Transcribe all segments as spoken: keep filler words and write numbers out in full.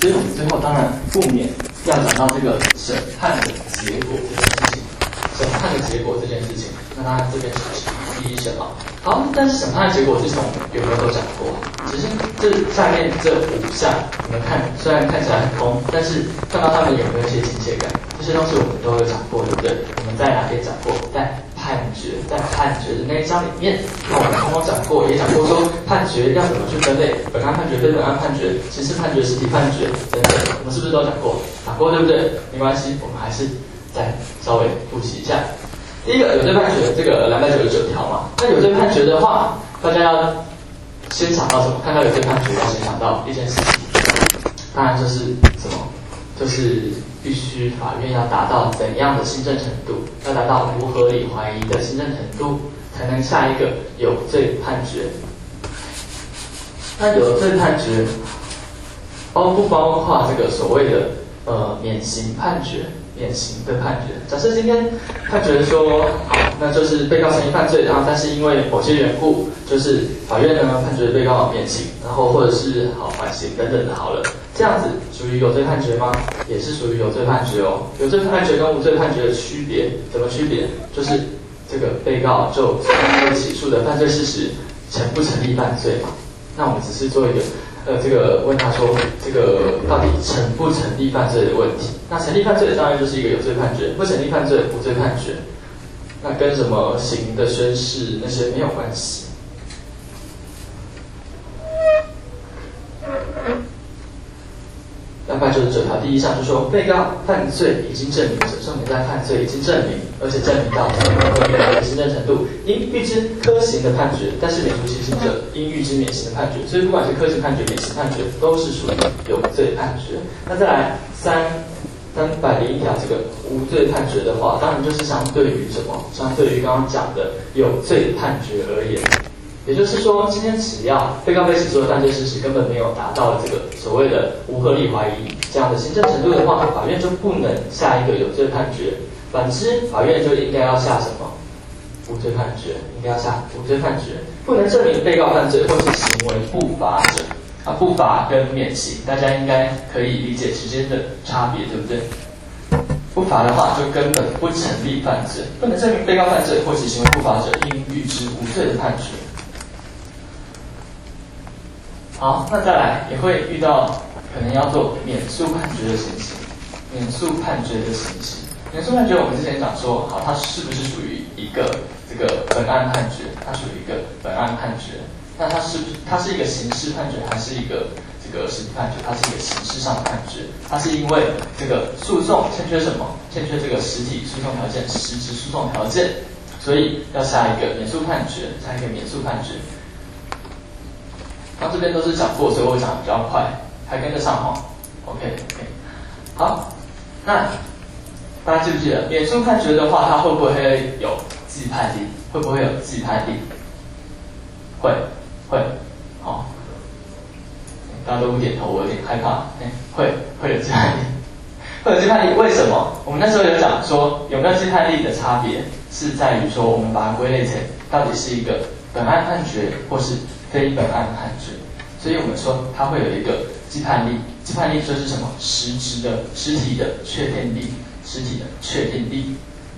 所以我们最后当然不免要讲到这个审判的结果这件事情。审判的结果这件事情，那它这边是第一审嘛。好，但是审判的结果之前我们有没有都讲过？只是这下面这五项，你们看虽然看起来很空，但是看到他们有没有一些亲切感？这些东西我们都有讲过，对不对？我们在哪边讲过？在判决，在判决的那一章里面，那我们通通讲过，也讲过说判决要怎么去分类，本案判决、非本案判决、刑事判决、实体判决等等，我们是不是都讲过？讲过，对不对？没关系，我们还是再稍微复习一下。第一个有罪判决，这个两百九十九条嘛。那有罪判决的话，大家要先想到什么？看到有罪判决，要先想到一件事情，当然就是什么？就是必须法院要达到怎样的新证程度？要达到无合理怀疑的新证程度，才能下一个有罪判决。那有罪判决包不包括这个所谓的呃免刑判决？免刑的判决，假设今天判决说好，那就是被告曾经犯罪，然后但是因为某些缘故，就是法院呢判决被告免刑，然后或者是好缓刑等等的，好了，这样子属于有罪判决吗？也是属于有罪判决哦。有罪判决跟无罪判决的区别，怎么区别？就是这个被告就被起诉的犯罪事实成不成立犯罪嘛？那我们只是做一个。呃，这个问他说，这个到底成不成立犯罪的问题？那成立犯罪当然就是一个有罪判决，不成立犯罪无罪判决，那跟什么刑的宣誓那些没有关系。两百九十九条第一项就说，被告犯罪已经证明者，重点在犯罪已经证明，而且证明到合理的新证程度，应预知科刑的判决，但是免除其刑者应预知免刑的判决，所以不管是科刑判决、免刑判决，都是属于有罪判决。那再来三三百零一条这个无罪判决的话，当然就是相对于什么？相对于刚刚讲的有罪判决而言。也就是说，今天只要被告被起诉的犯罪事实根本没有达到这个所谓的无合理怀疑这样的行政程度的话，法院就不能下一个有罪判决。反之，法院就应该要下什么？无罪判决，应该要下无罪判决，不能证明被告犯罪或是行为不法者。啊，不法跟免刑，大家应该可以理解之间的差别，对不对？不法的话，就根本不成立犯罪，不能证明被告犯罪或其行为不法者，应预知无罪的判决。好，那再来也会遇到可能要做免诉判决的情形，免诉判决的情形。免诉判决我们之前讲说，好，它是不是属于一个这个本案判决？它属于一个本案判决。那它是不是它是一个刑事判决，还是一个这个实体判决？它是一个刑事上的判决。它是因为这个诉讼欠缺什么？欠缺这个实体诉讼条件、实质诉讼条件，所以要下一个免诉判决，下一个免诉判决。然后这边都是讲过，所以我讲的比较快，还跟得上哈。OK OK， 好，那大家记不记得免诉判决的话，它会不会有既判力？会不会有既判力？会，会，好，大家都不点头，我有点害怕。哎，会，会有既判力，会有既判力，为什么？我们那时候有讲说，有没有既判力的差别，是在于说，我们把它归类成到底是一个本案判决，或是非本案判决，所以我们说它会有一个既判力，既判力就是什么？实质的、实体的确定力，实体的确定力。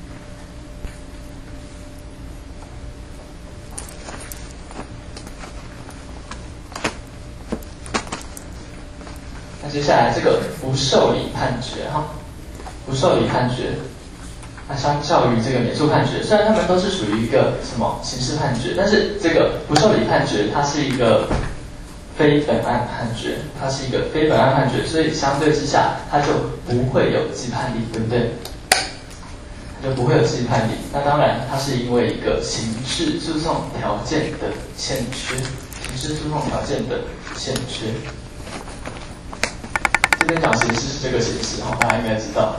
那接下来这个不受理判决哈，不受理判决。那相较于这个免诉判决，虽然他们都是属于一个什么刑事判决，但是这个不受理判决，它是一个非本案判决，它是一个非本案判决，所以相对之下，它就不会有既判力，对不对？它就不会有既判力。那当然，它是因为一个刑事诉讼条件的欠缺，刑事诉讼条件的欠缺。这边讲刑事是这个形式，大家应该知道。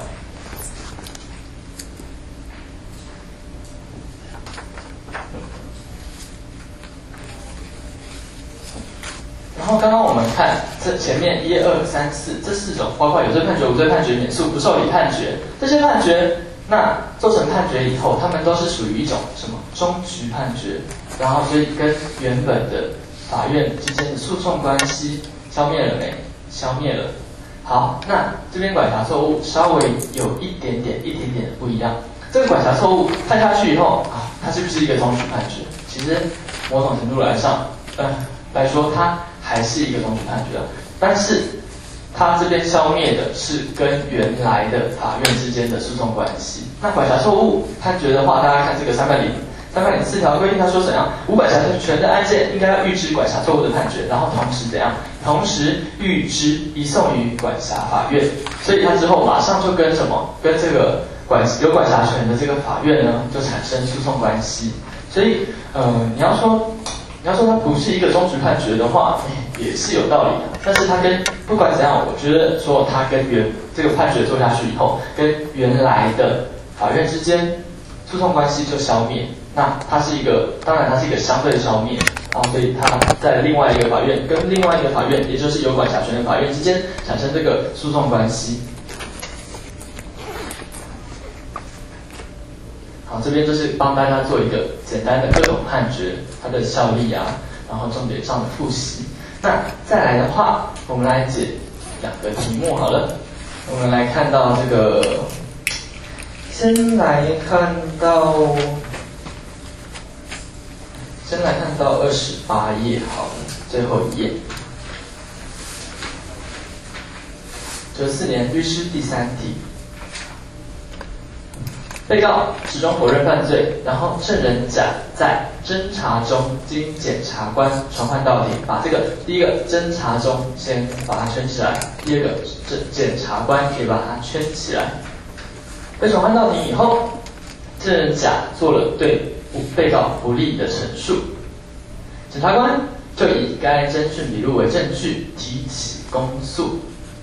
然后刚刚我们看这前面一二三四这四种，包括有罪判决、无罪判决、免诉、不受理判决，这些判决，那做成判决以后，他们都是属于一种什么终局判决，然后所以跟原本的法院之间的诉讼关系消灭了没？消灭了。 好，那这边管辖错误稍微有一点点、一点点的不一样。这个管辖错误判下去以后啊，它是不是一个终局判决？其实某种程度来上，呃，来说它还是一个终局判决，但是它这边消灭的是跟原来的法院之间的诉讼关系。那管辖错误判决的话，大家看这个三百零三百零四条规定，它说怎样？无管辖权的案件应该要预知管辖错误的判决，然后同时怎样？同时预知移送于管辖法院。所以它之后马上就跟什么？跟这个管有管辖权的这个法院呢，就产生诉讼关系。所以，呃，你要说你要说它不是一个终局判决的话，也是有道理的。但是它跟不管怎样，我觉得说它跟原这个判决做下去以后，跟原来的法院之间诉讼关系就消灭。那它是一个，当然它是一个相对消灭，然后所以它在另外一个法院跟另外一个法院，也就是有管辖权的法院之间产生这个诉讼关系。好，这边就是帮大家做一个简单的各种判决它的效力啊，然后重点上的复习。那再来的话，我们来解两个题目好了。我们来看到这个，先来看到。先来看到二十八页好了，最后一页，九四年律师第三题，被告始终否认犯罪，然后证人甲在侦查中经检察官传唤到庭，把这个第一个侦查中先把它圈起来，第二个检检察官也把它圈起来。被传唤到庭以后，证人甲做了对被告不利的陈述，检察官就以该侦讯笔录为证据提起公诉。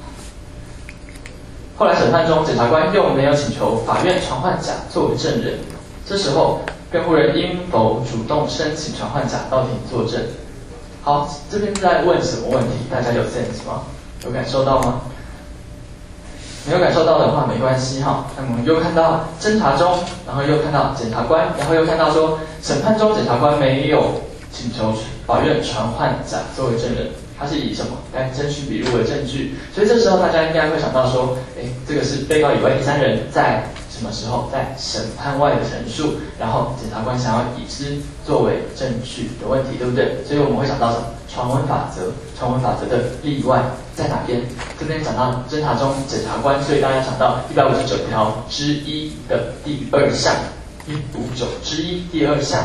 后来审判中，检察官又没有请求法院传唤甲作为证人，这时候辩护人应否主动申请传唤甲到庭作证？好，这边在问什么问题？大家有 sense 吗？有感受到吗？没有感受到的话没关系哈。那我们又看到侦查中，然后又看到检察官，然后又看到说审判中检察官没有请求法院传唤甲作为证人，他是以什么该侦讯笔录为证据？所以这时候大家应该会想到说，哎，这个是被告以外第三人在什么时候在审判外的陈述，然后检察官想要以之作为证据的问题，对不对？所以我们会想到什么？传闻法则，传闻法则的例外在哪边？这边讲到侦查中检察官，所以大家想到一百五十九条之一的第二项，一五九之一第二项。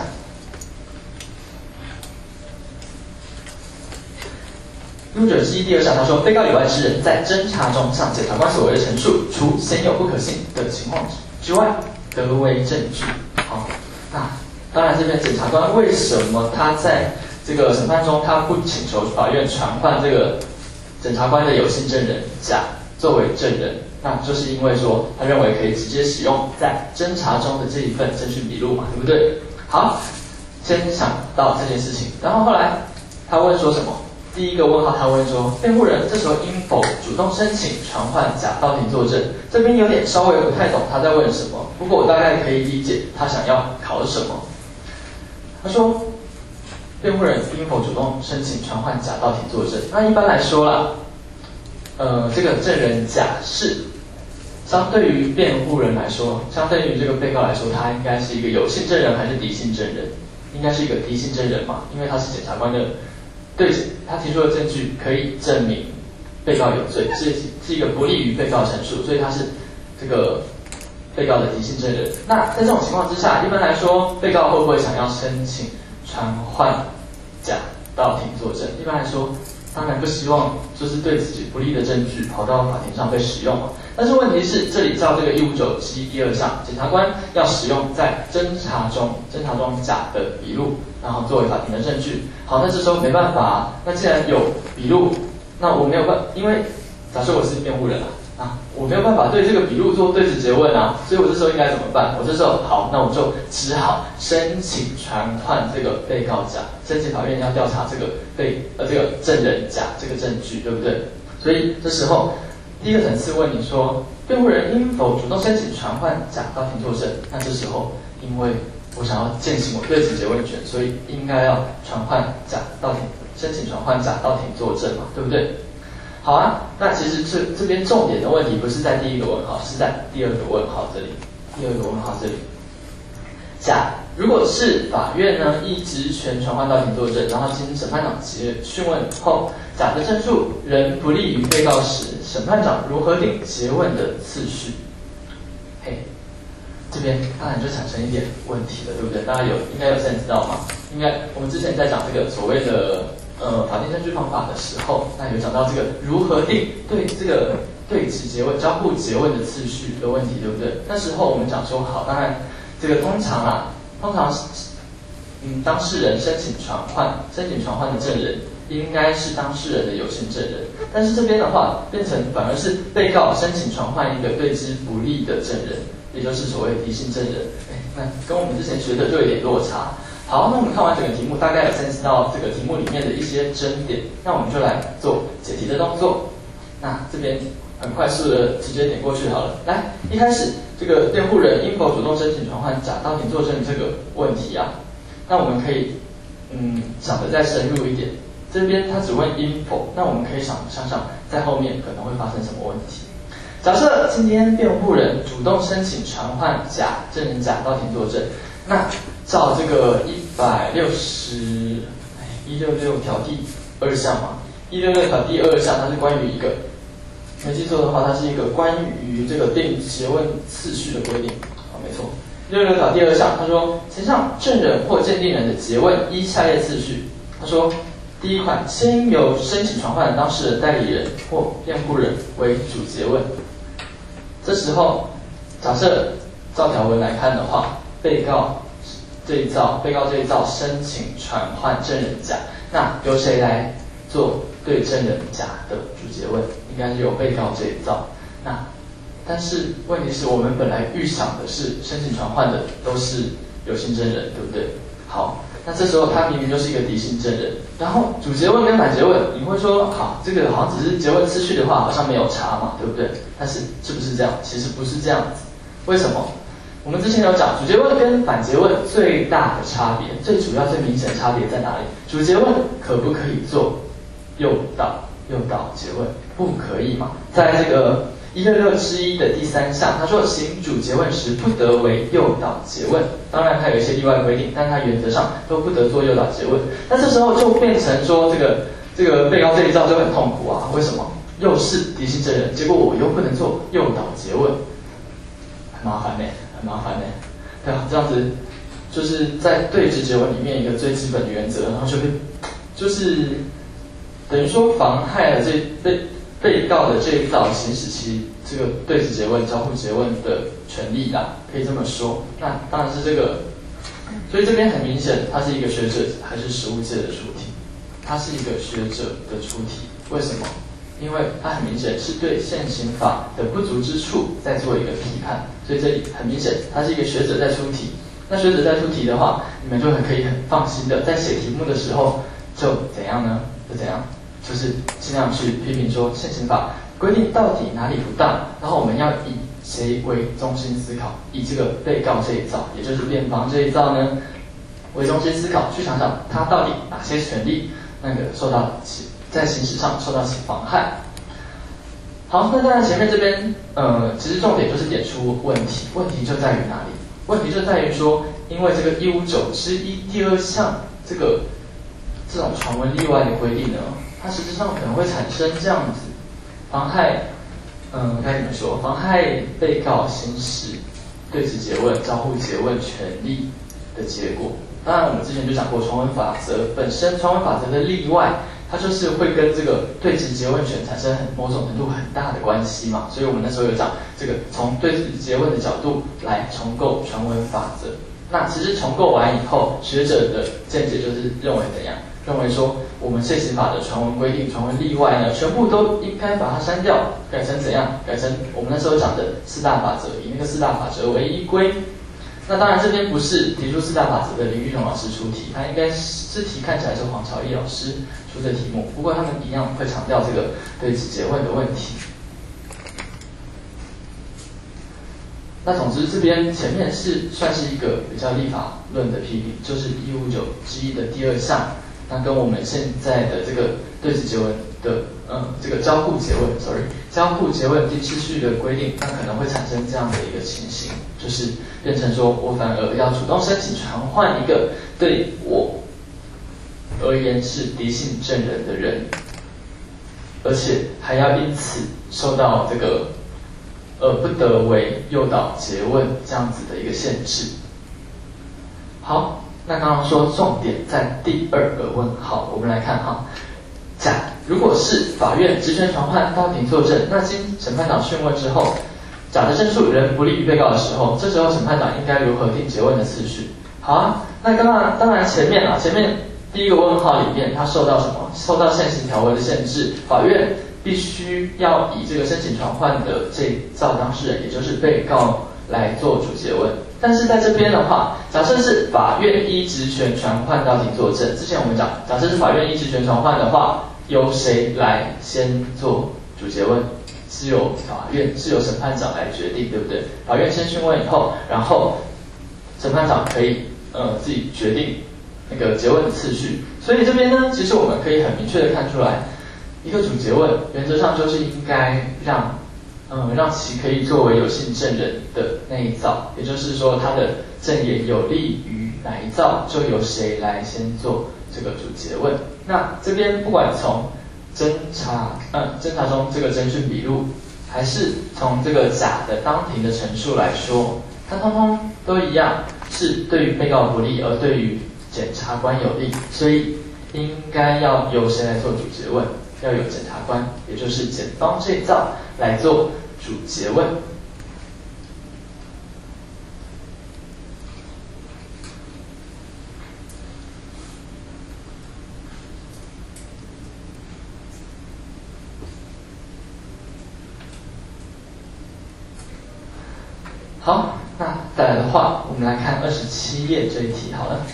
一五九之一第二项，他说，被告以外之人在侦查中向检察官所为的陈述，除显有不可信的情况之外，得为证据。好，那当然这边检察官为什么他在这个审判中他不请求法院传唤这个检察官的有信证人甲作为证人？那就是因为说他认为可以直接使用在侦查中的这一份侦讯笔录嘛，对不对？好，先想到这件事情，然后后来他问说什么？第一个问号，他问说，辩护人这时候应否主动申请传唤甲到庭作证？这边有点稍微不太懂他在问什么，不过我大概可以理解他想要考什么。他说，辩护人应否主动申请传唤甲到庭作证？那一般来说啦，呃，这个证人甲是相对于辩护人来说，相对于这个被告来说，他应该是一个有信证人还是敌信证人？应该是一个敌信证人嘛，因为他是检察官的。对他提出的证据可以证明被告有罪，是是一个不利于被告陈述，所以他是这个被告的敌信证人。那在这种情况之下，一般来说，被告会不会想要申请传唤甲到庭作证？一般来说，当然不希望就是对自己不利的证据跑到法庭上被使用嘛。但是问题是，这里照这个一五九之一第二项，检察官要使用在侦查中侦查中甲的笔录，然后作为法庭的证据。好，那这时候没办法啊，那既然有笔录，那我没有办法，因为假设我是辩护人啊，啊，我没有办法对这个笔录做对质诘问啊，所以我这时候应该怎么办？我这时候好，那我就只好申请传唤这个被告甲，申请法院要调查这个被呃这个证人甲这个证据，对不对？所以这时候第一个层次问你说，辩护人应否主动申请传唤甲到庭作证？那这时候因为我想要践行我对质诘问权，所以应该要传唤甲到庭，申请传唤甲到庭作证嘛，对不对？ 好啊，那其实这这边重点的问题不是在第一个问号，是在第二个问号这里。第二个问号这里，甲如果是法院呢依职权传唤到庭作证，然后经审判长结讯问后，甲的证述仍不利于被告时，审判长如何定结问的次序？嘿，这边当然就产生一点问题了，对不对？大家有应该有现在知道吗？应该我们之前在讲这个所谓的呃法定证据方法的时候，那有讲到这个如何定对这个对质结问、交互结问的次序的问题，对不对？那时候我们讲说，好，当然这个通常啊，通常嗯当事人申请传唤，申请传唤的证人应该是当事人的有限证人，但是这边的话变成反而是被告申请传唤一个对之不利的证人，也就是所谓敌性证人。哎，那跟我们之前学的就有点落差。好，那我们看完整个题目，大概有认识到这个题目里面的一些争点，那我们就来做解题的动作。那这边很快速的直接点过去好了。来，一开始这个辩护人应否主动申请传唤甲到庭作证这个问题啊，那我们可以嗯想得再深入一点。这边他只问应否，那我们可以想想想在后面可能会发生什么问题。假设今天辩护人主动申请传唤甲证人甲到庭作证，那照这个一百六十一六六条第二项嘛，一六六条第二项它是关于一个，没记错的话，它是一个关于这个定结问次序的规定。好，没错。六六条第二项，他说，前项证人或鉴定人的结问依下列次序。他说，第一款，先由申请传唤的当事人、代理人或辩护人为主结问。这时候，假设照条文来看的话，被告这一造，被告这一造申请传唤证人甲，那由谁来做对证人甲的主结问？应该是由被告这一造。那但是问题是我们本来预想的是申请传唤的都是有性证人，对不对？好，那这时候他明明就是一个敌性证人，然后主结问跟反结问，你会说好，这个好像只是结问次序的话，好像没有差嘛，对不对？但是是不是这样？其实不是这样子。为什么？我们之前有讲，主结问跟反结问最大的差别，最主要最明显的差别在哪里？主结问可不可以做诱导诱导结问？不可以嘛。在这个一六六之一的第三项，他说行主结问时不得为诱导结问。当然它有一些例外规定，但它原则上都不得做诱导结问。那这时候就变成说，这个这个被告这一招就很痛苦啊。为什么？又是敌性证人，结果我又不能做诱导结问，很麻烦呢、欸，很麻烦呢、欸。对啊，这样子就是在对质结问里面一个最基本的原则，然后就会就是等于说妨害了这被被告的这一道行使其这个对质结问、交互结问的权利啦，可以这么说。那当然是这个，所以这边很明显，它是一个学者还是实务界的出题，它是一个学者的出题。为什么？因为它很明显是对现行法的不足之处在做一个批判，所以这里很明显，它是一个学者在出题。那学者在出题的话，你们就很可以很放心的在写题目的时候就怎样呢？就怎样？就是尽量去批评说现行法规定到底哪里不当，然后我们要以谁为中心思考，以这个被告这一造，也就是辩方这一造呢为中心思考，去想想他到底哪些权利那个受到其在行使上受到其妨害。好，那当然前面这边呃，其实重点就是点出问题，问题就在于哪里？问题就在于说，因为这个一五九之一第二项这个这种传闻例外的规定呢，它实质上可能会产生这样子妨害，嗯，该怎么说？妨害被告行使对质结问、交互结问权利的结果。当然，我们之前就讲过，传闻法则本身，传闻法则的例外，它就是会跟这个对质结问权产生很某种程度很大的关系嘛。所以我们那时候有讲这个从对质结问的角度来重构传闻法则。那其实重构完以后，学者的见解就是认为怎样？认为说，我们现行法的传闻规定、传闻例外呢，全部都应该把它删掉，改成怎样？改成我们那时候讲的四大法则，以那个四大法则为依归。那当然，这边不是提出四大法则的林玉雄老师出题，他应该这题看起来是黄朝义老师出的题目，不过他们一样会强调这个对质结问的问题。那总之，这边前面是算是一个比较立法论的批评，就是一五九之一的第二项。那跟我们现在的这个对质结问的嗯这个交互诘问 ，sorry， 交互诘问第秩序的规定，那可能会产生这样的一个情形，就是变成说我反而要主动申请传唤一个对我而言是敌性证人的人，而且还要因此受到这个呃不得为诱导诘问这样子的一个限制。好，那刚刚说重点在第二个问号，我们来看哈。甲如果是法院职权传唤到庭作证，那经审判长讯问之后，甲的证述仍不利于被告的时候，这时候审判长应该如何定诘问的次序？好啊，那当然当然前面啊，前面第一个问号里面，它受到什么？受到现行条文的限制，法院必须要以这个申请传唤的这一造当事人，也就是被告来做主诘问。但是在这边的话，假设是法院依职权传唤到庭作证，之前我们讲，假设是法院依职权传唤的话，由谁来先做主诘问？是由法院，是由审判长来决定，对不对？法院先讯问以后，然后审判长可以呃自己决定那个诘问的次序。所以这边呢，其实我们可以很明确的看出来，一个主诘问原则上就是应该让嗯让其可以作为有性证人的那一造，也就是说他的证言有利于哪一造，就由谁来先做这个主诘问。那这边不管从侦查嗯侦查中这个侦讯笔录，还是从这个甲的当庭的陈述来说，它通通都一样，是对于被告不利，而对于检察官有利，所以应该要由谁来做主诘问？要有检察官，也就是检方这一造来做主诘问。好，那再来的话，我们来看二十七页这一题好了。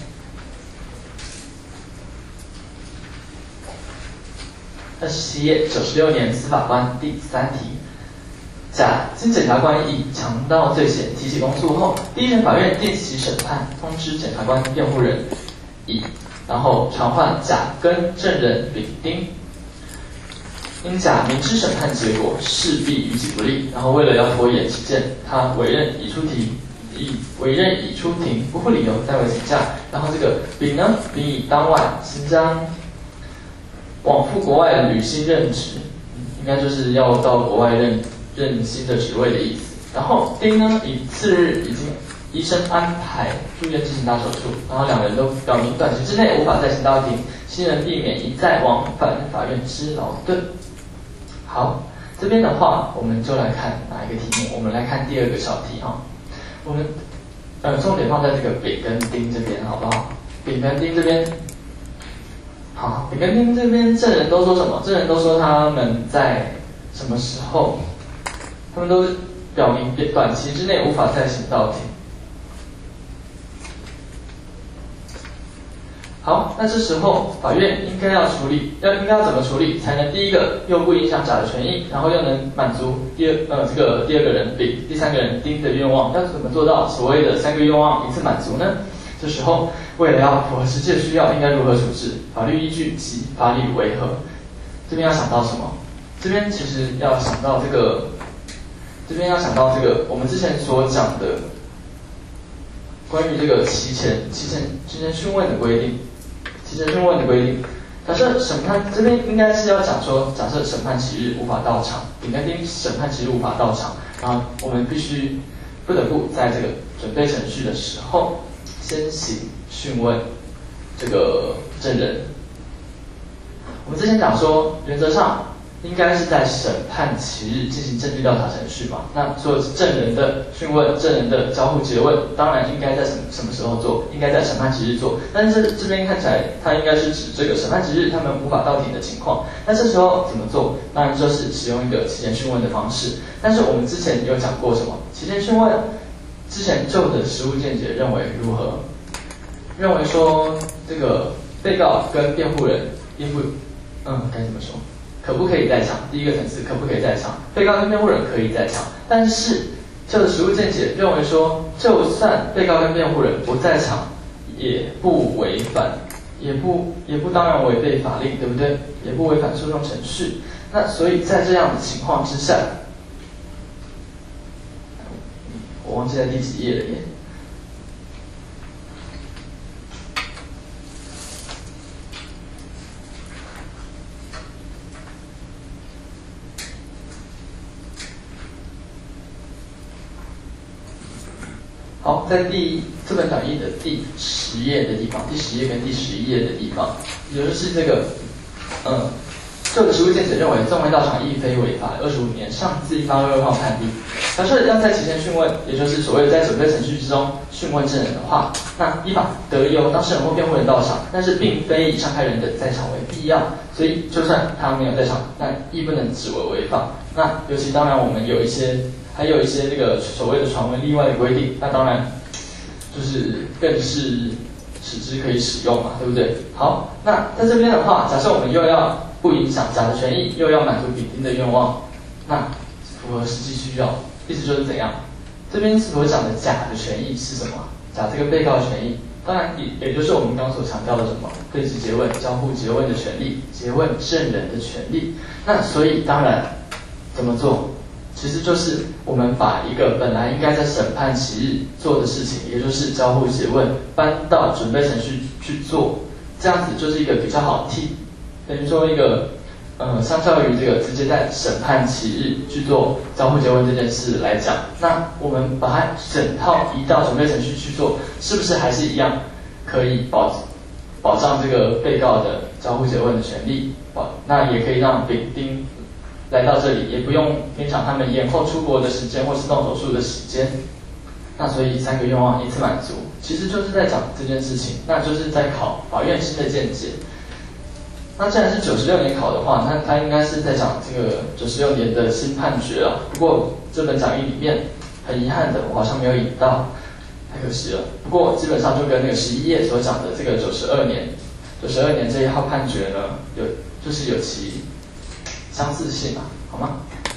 二十七页九十六年司法官第三题，甲经检察官以强盗罪嫌提起公诉后，第一人法院定期审判，通知检察官辩护人乙，然后传唤甲跟证人丙丁。因甲明知审判结果势必于己不利，然后为了要拖延起见，他委任乙出庭，以委任乙出庭，不负理由代为请假。然后这个丙呢，丙以当晚行将往赴国外履新任职，应该就是要到国外任任新的职位的意思。然后丁呢，以次日已经医生安排住院进行大手术，然后两人都表明短期之内无法再行到庭，新人避免一再往返法院之劳顿。好，这边的话，我们就来看哪一个题目？我们来看第二个小题哈。我们呃重点放在这个丙跟丁这边，好不好？丙跟丁这边，好，丙跟丁这边证人都说什么？证人都说他们在什么时候？他们都表明短期之内无法再行到庭。好，那这时候法院应该要处理，要应该要怎么处理，才能第一个又不影响甲的权益，然后又能满足第二呃这个第二个人丙、第三个人丁的愿望？要怎么做到所谓的三个愿望一次满足呢？这时候为了要符合实际的需要，应该如何处置？法律依据及法理为何？这边要想到什么？这边其实要想到这个，这边要想到这个我们之前所讲的关于这个期前期前期前讯问的规定。期前讯问的规定，假设审判这边应该是要讲说，假设审判期日无法到场，丙跟丁审判期日无法到场，然后我们必须不得不在这个准备程序的时候，先行讯问这个证人。我们之前讲说，原则上应该是在审判期日进行证据调查程序嘛。那所有证人的讯问、证人的交互诘问，当然应该在什么什么时候做？应该在审判期日做。但是这边看起来，它应该是指这个审判期日他们无法到庭的情况。那这时候怎么做？当然就是使用一个期前讯问的方式。但是我们之前有讲过什么？期前讯问之前就的实务见解认为如何？认为说这个被告跟辩护人应不，嗯，该怎么说？可不可以在场？第一个层次，可不可以在场？被告跟辩护人可以在场，但是就的实务见解认为说，就算被告跟辩护人不在场，也不违反也不也不当然违背法令，对不对？也不违反诉讼程序。那所以在这样的情况之下，我忘记在第几页了耶。好，在第这本讲义的第十页的地方，第十页跟第十一页的地方，也就是这个，嗯，就实务见解认为纵会到场亦非违法，二十五年上自一八二二号判例。假设要在期间讯问，也就是所谓在准备程序之中讯问证人的话，那依法得由当事人或辩护人到场，但是并非以上开人等在场为必要，所以就算他没有在场，但亦不能指为违法。那尤其当然我们有一些。还有一些这个所谓的传闻例外的规定，那当然就是更是使之可以使用嘛，对不对？好，那在这边的话，假设我们又要不影响甲的权益，又要满足丙丁的愿望，那符合实际需要，意思就是怎样？这边所讲的甲的权益是什么？甲这个被告的权益，当然也也就是我们刚所强调的什么对质诘问、交互诘问的权利，诘问证人的权利。那所以当然怎么做？其实就是我们把一个本来应该在审判期日做的事情，也就是交互诘问，搬到准备程序去做，这样子就是一个比较好替，等于说一个，呃，相较于这个直接在审判期日去做交互诘问这件事来讲，那我们把它整套移到准备程序去做，是不是还是一样可以保保障这个被告的交互诘问的权利？保那也可以让丙丁来到这里，也不用影响他们延后出国的时间或是动手术的时间。那所以三个愿望一次满足，其实就是在讲这件事情，那就是在考法院新的见解。那既然是九十六年考的话，那他应该是在讲这个九十六年的新判决啊。不过这本讲义里面很遗憾的，我好像没有引到，太可惜了。不过基本上就跟那个十一页所讲的这个九十二年，九十二年这一号判决呢，有就是有其相似性嘛，好吗？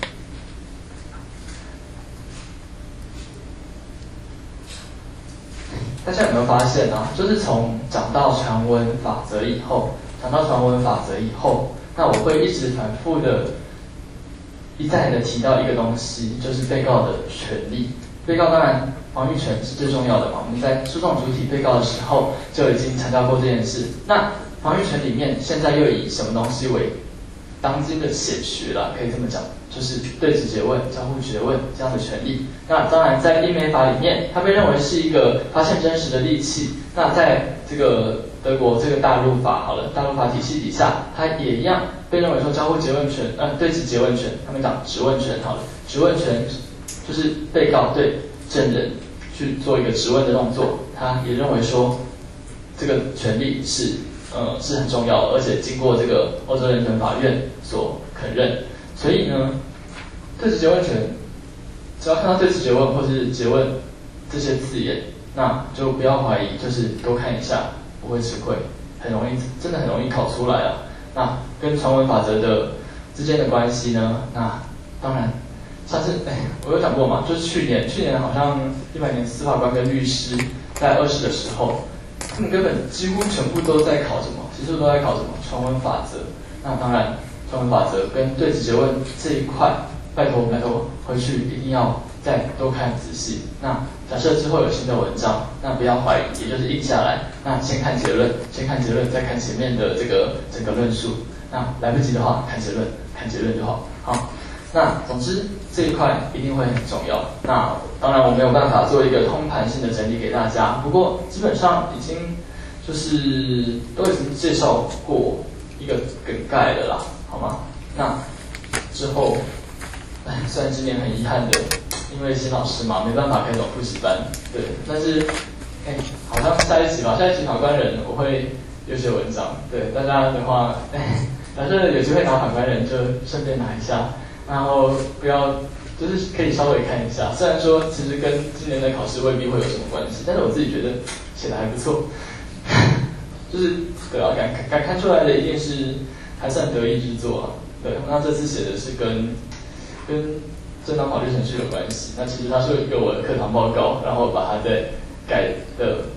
大家有没有发现啊？就是从讲到传闻法则以后，讲到传闻法则以后，那我会一直反复的一再的提到一个东西，就是被告的权利。被告当然防御权是最重要的嘛，我们在诉讼主体被告的时候就已经强调过这件事。那防御权里面现在又以什么东西为当今的显学啦，可以这么讲，就是对质诘问、交互诘问这样的权利。那当然，在英美法里面，它被认为是一个发现真实的利器。那在这个德国这个大陆法好了，大陆法体系底下，它也一样被认为说交互诘问权，呃，对质诘问权，他们讲质问权好了，质问权就是被告对证人去做一个质问的动作，他也认为说这个权利是。呃，是很重要的，而且经过这个欧洲人权法院所肯认，所以呢，对质诘问权，只要看到对质诘问或是诘问这些字眼，那就不要怀疑，就是多看一下，不会吃亏，很容易，真的很容易考出来啊。那跟传闻法则的之间的关系呢？那当然，上次哎，我有讲过嘛，就是去年，去年好像一百年司法官跟律师在二试的时候。他们根本几乎全部都在考什么？其实都在考什么？传闻法则。那当然，传闻法则跟对质诘问这一块，拜托拜托，回去一定要再多看仔细。那假设之后有新的文章，那不要怀疑，也就是印下来。那先看结论，先看结论，再看前面的这个整个论述。那来不及的话，看结论，看结论就好。好。那总之这一块一定会很重要。那当然我没有办法做一个通盘性的整理给大家，不过基本上已经就是都已经介绍过一个梗概了啦，好吗？那之后，哎，虽然今年很遗憾的，因为新老师嘛，没办法开这种复习班，对，但是哎，好像下一期吧，下一期法官人我会有写文章，对大家的话，哎，假设有机会拿法官人就顺便拿一下。然后不要，就是可以稍微看一下，虽然说其实跟今年的考试未必会有什么关系，但是我自己觉得写的还不错，就是对啊，敢敢看出来的一定是还算得意之作啊。对，那这次写的是跟跟正当法律程序有关系，那其实它是有一个我的课堂报告，然后把它再改的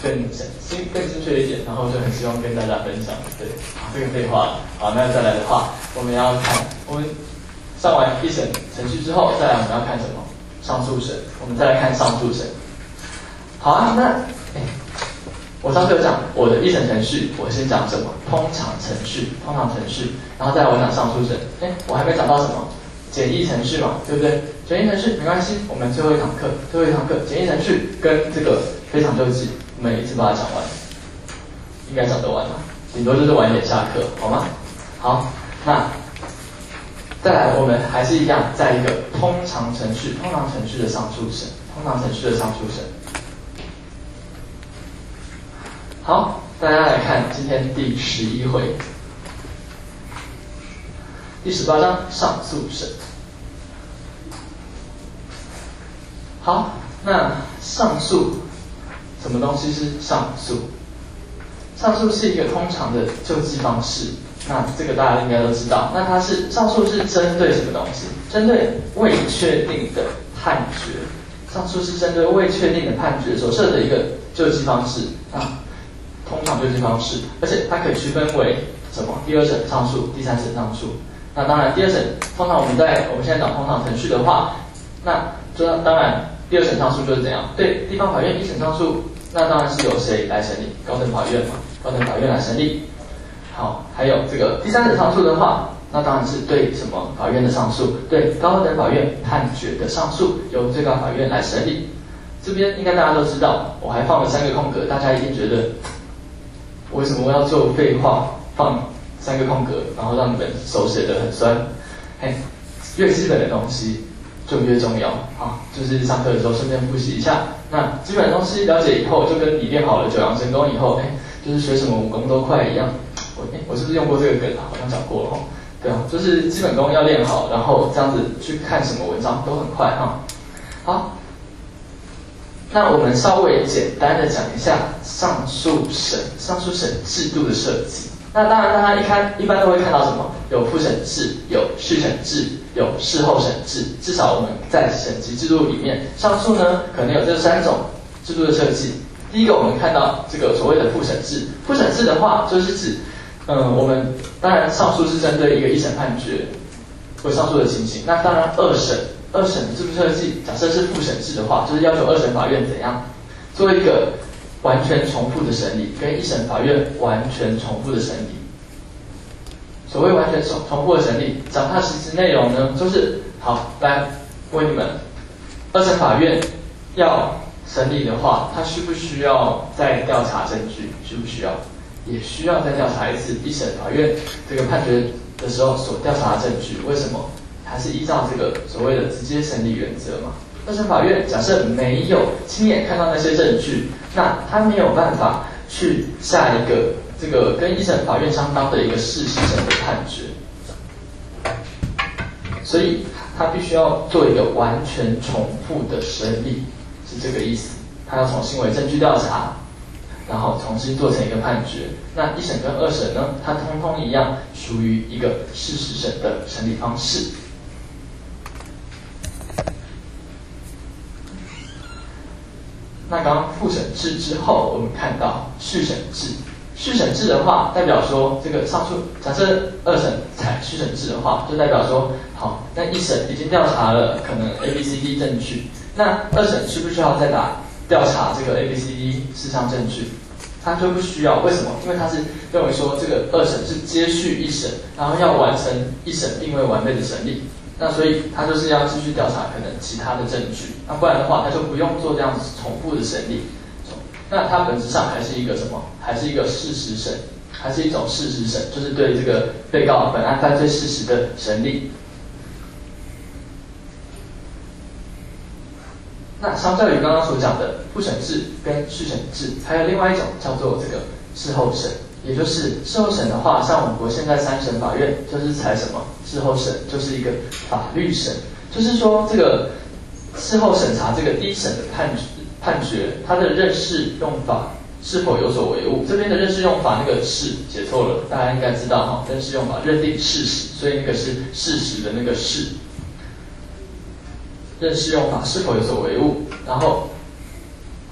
更精更精确一点，然后就很希望跟大家分享。对，好，这个废话了。好，那再来的话，我们要看我们上完一审程序之后，再来我们要看什么？上诉审。我们再来看上诉审。好啊，那哎，我上次有讲我的一审程序，我先讲什么？通常程序，通常程序，然后再来我讲上诉审。哎，我还没讲到什么？简易程序嘛，对不对？简易程序没关系，我们最后一堂课，最后一堂课简易程序跟这个非常救济，我们一次把它讲完，应该讲得完吧？顶多就是晚一点下课，好吗？好，那再来，我们还是一样，在一个通常程序，通常程序的上诉审，通常程序的上诉审。好，大家来看今天第十一回。第十八章上诉审。好，那上诉，什么东西是上诉？上诉是一个通常的救济方式，那这个大家应该都知道。那它是上诉是针对什么东西？针对未确定的判决。上诉是针对未确定的判决所设的一个救济方式啊，通常救济方式，而且它可以区分为什么？第二审上诉，第三审上诉。那当然，第二审通常我们在我们现在讲通常程序的话，那就当然第二审上诉就是怎样？对地方法院一审上诉，那当然是由谁来审理？高等法院嘛，高等法院来审理。好，还有这个第三审上诉的话，那当然是对什么法院的上诉？对高等法院判决的上诉，由最高法院来审理。这边应该大家都知道，我还放了三个空格，大家一定觉得为什么我要做废话放三个空格，然后让你们手写得很酸。嘿，越基本的东西就越重要啊！就是上课的时候顺便复习一下。那基本的东西了解以后，就跟你练好了九阳神功以后，哎，就是学什么武功都快一样。我哎，我是不是用过这个梗啊？好像讲过了哈。对啊，就是基本功要练好，然后这样子去看什么文章都很快哈。好，那我们稍微简单的讲一下上诉审、上诉审制度的设计。那当然，大家一看一般都会看到什么？有复审制，有续审制，有事后审制。至少我们在审级制度里面，上诉呢可能有这三种制度的设计。第一个，我们看到这个所谓的复审制。复审制的话，就是指，嗯，我们当然上诉是针对一个一审判决为上诉的情形。那当然，二审，二审的制度设计，假设是复审制的话，就是要求二审法院怎样做一个完全重复的审理，跟一审法院完全重复的审理。所谓完全重重复的审理，讲它实质内容呢，就是好，来问你们，二审法院要审理的话，它需不需要再调查证据？需不需要？也需要再调查一次一审法院这个判决的时候所调查的证据。为什么？还是依照这个所谓的直接审理原则嘛。二审法院假设没有亲眼看到那些证据，那他没有办法去下一个这个跟一审法院相当的一个事实审的判决，所以他必须要做一个完全重复的审理，是这个意思。他要重新为证据调查，然后重新做成一个判决。那一审跟二审呢，它通通一样，属于一个事实审的审理方式。那刚刚复审制之后，我们看到续审制。续审制的话，代表说这个上诉，假设二审采续审制的话，就代表说，好，那一审已经调查了可能 A B C D 证据，那二审需不需要再打调查这个 A B C D 事项证据？他就不需要，为什么？因为他是认为说这个二审是接续一审，然后要完成一审并未完备的审理。那所以他就是要继续调查可能其他的证据，那不然的话他就不用做这样子重复的审理。那它本质上还是一个什么？还是一个事实审，还是一种事实审，就是对这个被告本案犯罪事实的审理。那相较于刚刚所讲的复审制跟续审制，还有另外一种叫做这个事后审。也就是事后审的话，像我们国现在三审法院就是采什么？事后审就是一个法律审，就是说这个事后审查这个第一审的判决，判决它的认识用法是否有所违误？这边的认识用法那个是写错了，大家应该知道哈，认识用法认定事实，所以那个是事实的那个是。认识用法是否有所违误？然后，好，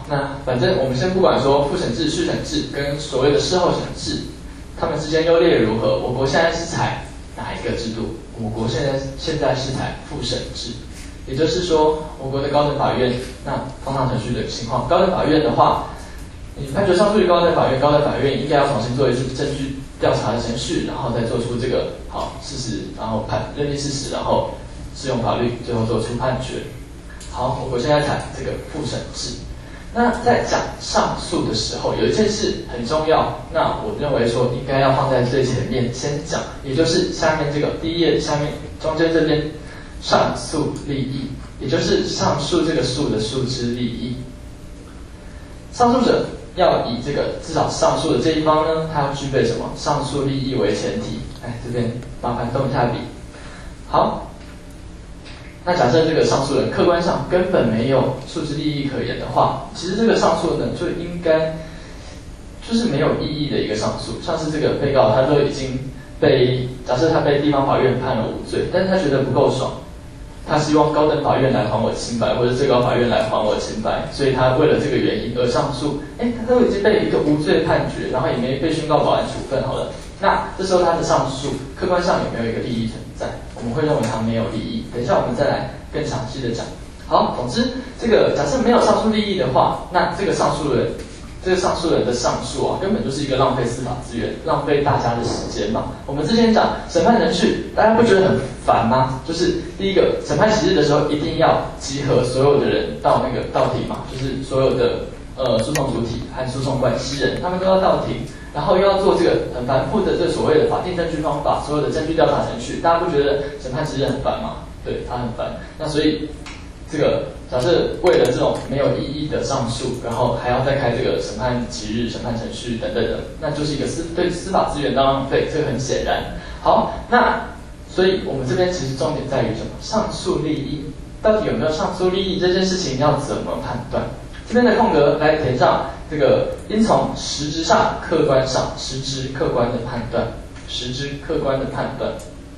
那反正我们先不管说复审制、续审制跟所谓的事后审制，他们之间优劣如何？我国现在是采哪一个制度？我国现在现在是采复审制，也就是说，我国的高等法院，那通常程序的情况，高等法院的话，你判决上诉于高等法院，高等法院应该要重新做一次证据调查的程序，然后再做出这个好事实，然后判认定事实，然后适用法律，最后做出判决。好，我国现在采这个复审制。那在讲上诉的时候，有一件事很重要，那我认为说应该要放在最前面先讲，也就是下面这个第一页下面中间这边上诉利益，也就是上诉这个诉的诉之利益。上诉者要以这个至少上诉的这一方呢，他要具备什么？上诉利益为前提。哎，这边麻烦动一下笔。好。那假设这个上诉人客观上根本没有诉之利益可言的话，其实这个上诉呢就应该就是没有意义的一个上诉。像是这个被告他都已经被假设他被地方法院判了无罪，但是他觉得不够爽，他希望高等法院来还我清白，或者最高法院来还我清白，所以他为了这个原因而上诉。哎，他都已经被一个无罪判决，然后也没被宣告保安处分好了。那这时候他的上诉客观上有没有一个利益存在？我们会认为他没有利益。等一下我们再来更详细的讲。好，总之这个假设没有上诉利益的话，那这个上诉人这个上诉人的上诉啊，根本就是一个浪费司法资源、浪费大家的时间嘛。我们之前讲审判程序，大家不觉得很烦吗？就是第一个审判期日的时候，一定要集合所有的人到那个到庭嘛，就是所有的呃诉讼主体和诉讼关系人，他们都要到庭。然后又要做这个很繁复的这所谓的法定证据方法，所有的证据调查程序，大家不觉得审判期日很烦吗？对，他很烦。那所以这个假设为了这种没有意义的上诉，然后还要再开这个审判期日、审判程序等等的，那就是一个司对司法资源的浪费，这个很显然。好，那所以我们这边其实重点在于什么？上诉利益到底有没有上诉利益这件事情要怎么判断？这边的空格来填上这个应从实质上、客观上、实质客观的判断，实质客观的判断。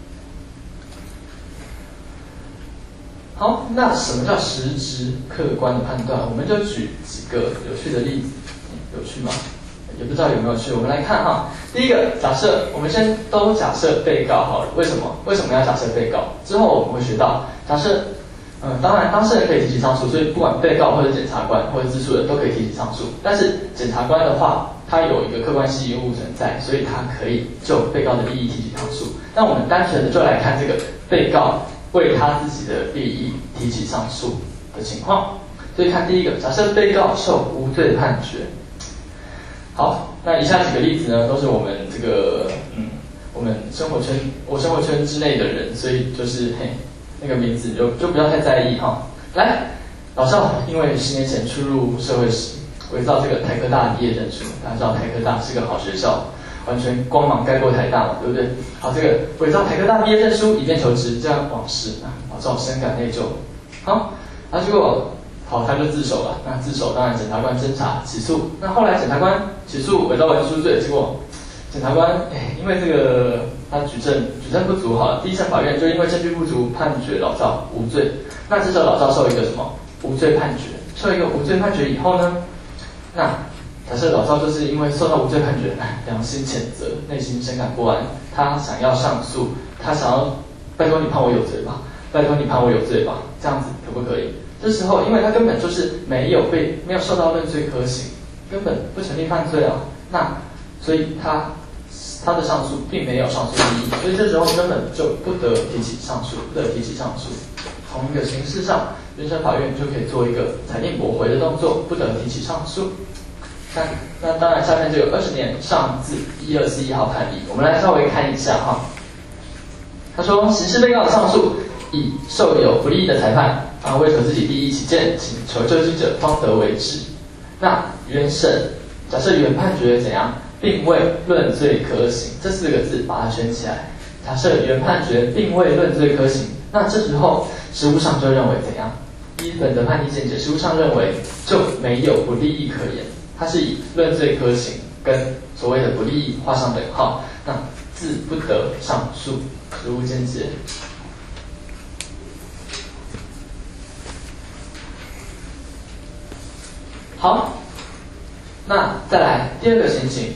好，那什么叫实质客观的判断？我们就举几个有趣的例子，有趣吗？也不知道有没有趣。我们来看哈，第一个假设，我们先都假设被告好了。为什么？为什么要假设被告？之后我们会学到，假设。嗯，当然，当事人可以提起上诉，所以不管被告或者检察官或者自诉人都可以提起上诉。但是检察官的话，他有一个客观事实物存在，所以他可以就被告的利益提起上诉。那我们单纯的就来看这个被告为他自己的利益提起上诉的情况。所以看第一个，假设被告受无罪判决。好，那以下几个例子呢，都是我们这个嗯，我们生活圈我生活圈之内的人，所以就是嘿。那个名字就就不要太在意哈。来，老邵因为十年前初入社会时，伪造这个台科大的毕业证书，大家知道台科大是个好学校，完全光芒盖过台大嘛，对不对？好，这个伪造台科大毕业证书以便求职，这样往事啊，老赵深感内疚。好，然后结果好他就自首了，那自首当然检察官侦查起诉，那后来检察官起诉伪造文书罪，结果检察官哎，因为这个。他举证举证不足好了，第一审法院就因为证据不足判决老赵无罪。那这时候老赵受一个什么无罪判决？受一个无罪判决以后呢？那假设老赵就是因为受到无罪判决，良心谴责，内心深感不安，他想要上诉，他想要拜托你判我有罪吧，拜托你判我有罪吧，这样子可不可以？这时候因为他根本就是没有被没有受到认罪可刑，根本不成立犯罪啊，那所以他。他的上诉并没有上诉利益，所以这时候根本就不得提起上诉，不得提起上诉。从一个形式上，原审法院就可以做一个裁定驳回的动作，不得提起上诉。那那当然，下面这个二十年上字一二四一号判例，我们来稍微看一下哈。他说，刑事被告的上诉以受有不利的裁判啊，为求自己利益起见，请求救济者方得为之。那原审假设原判决怎样？并未论罪可刑，这四个字把它圈起来。假设原判决并未论罪可刑，那这时候实务上就认为怎样？依本的判例见解，实务上认为就没有不利益可言，它是以论罪可刑跟所谓的不利益画上等号，那自不得上诉。实务见解。 好，那再来第二个情形。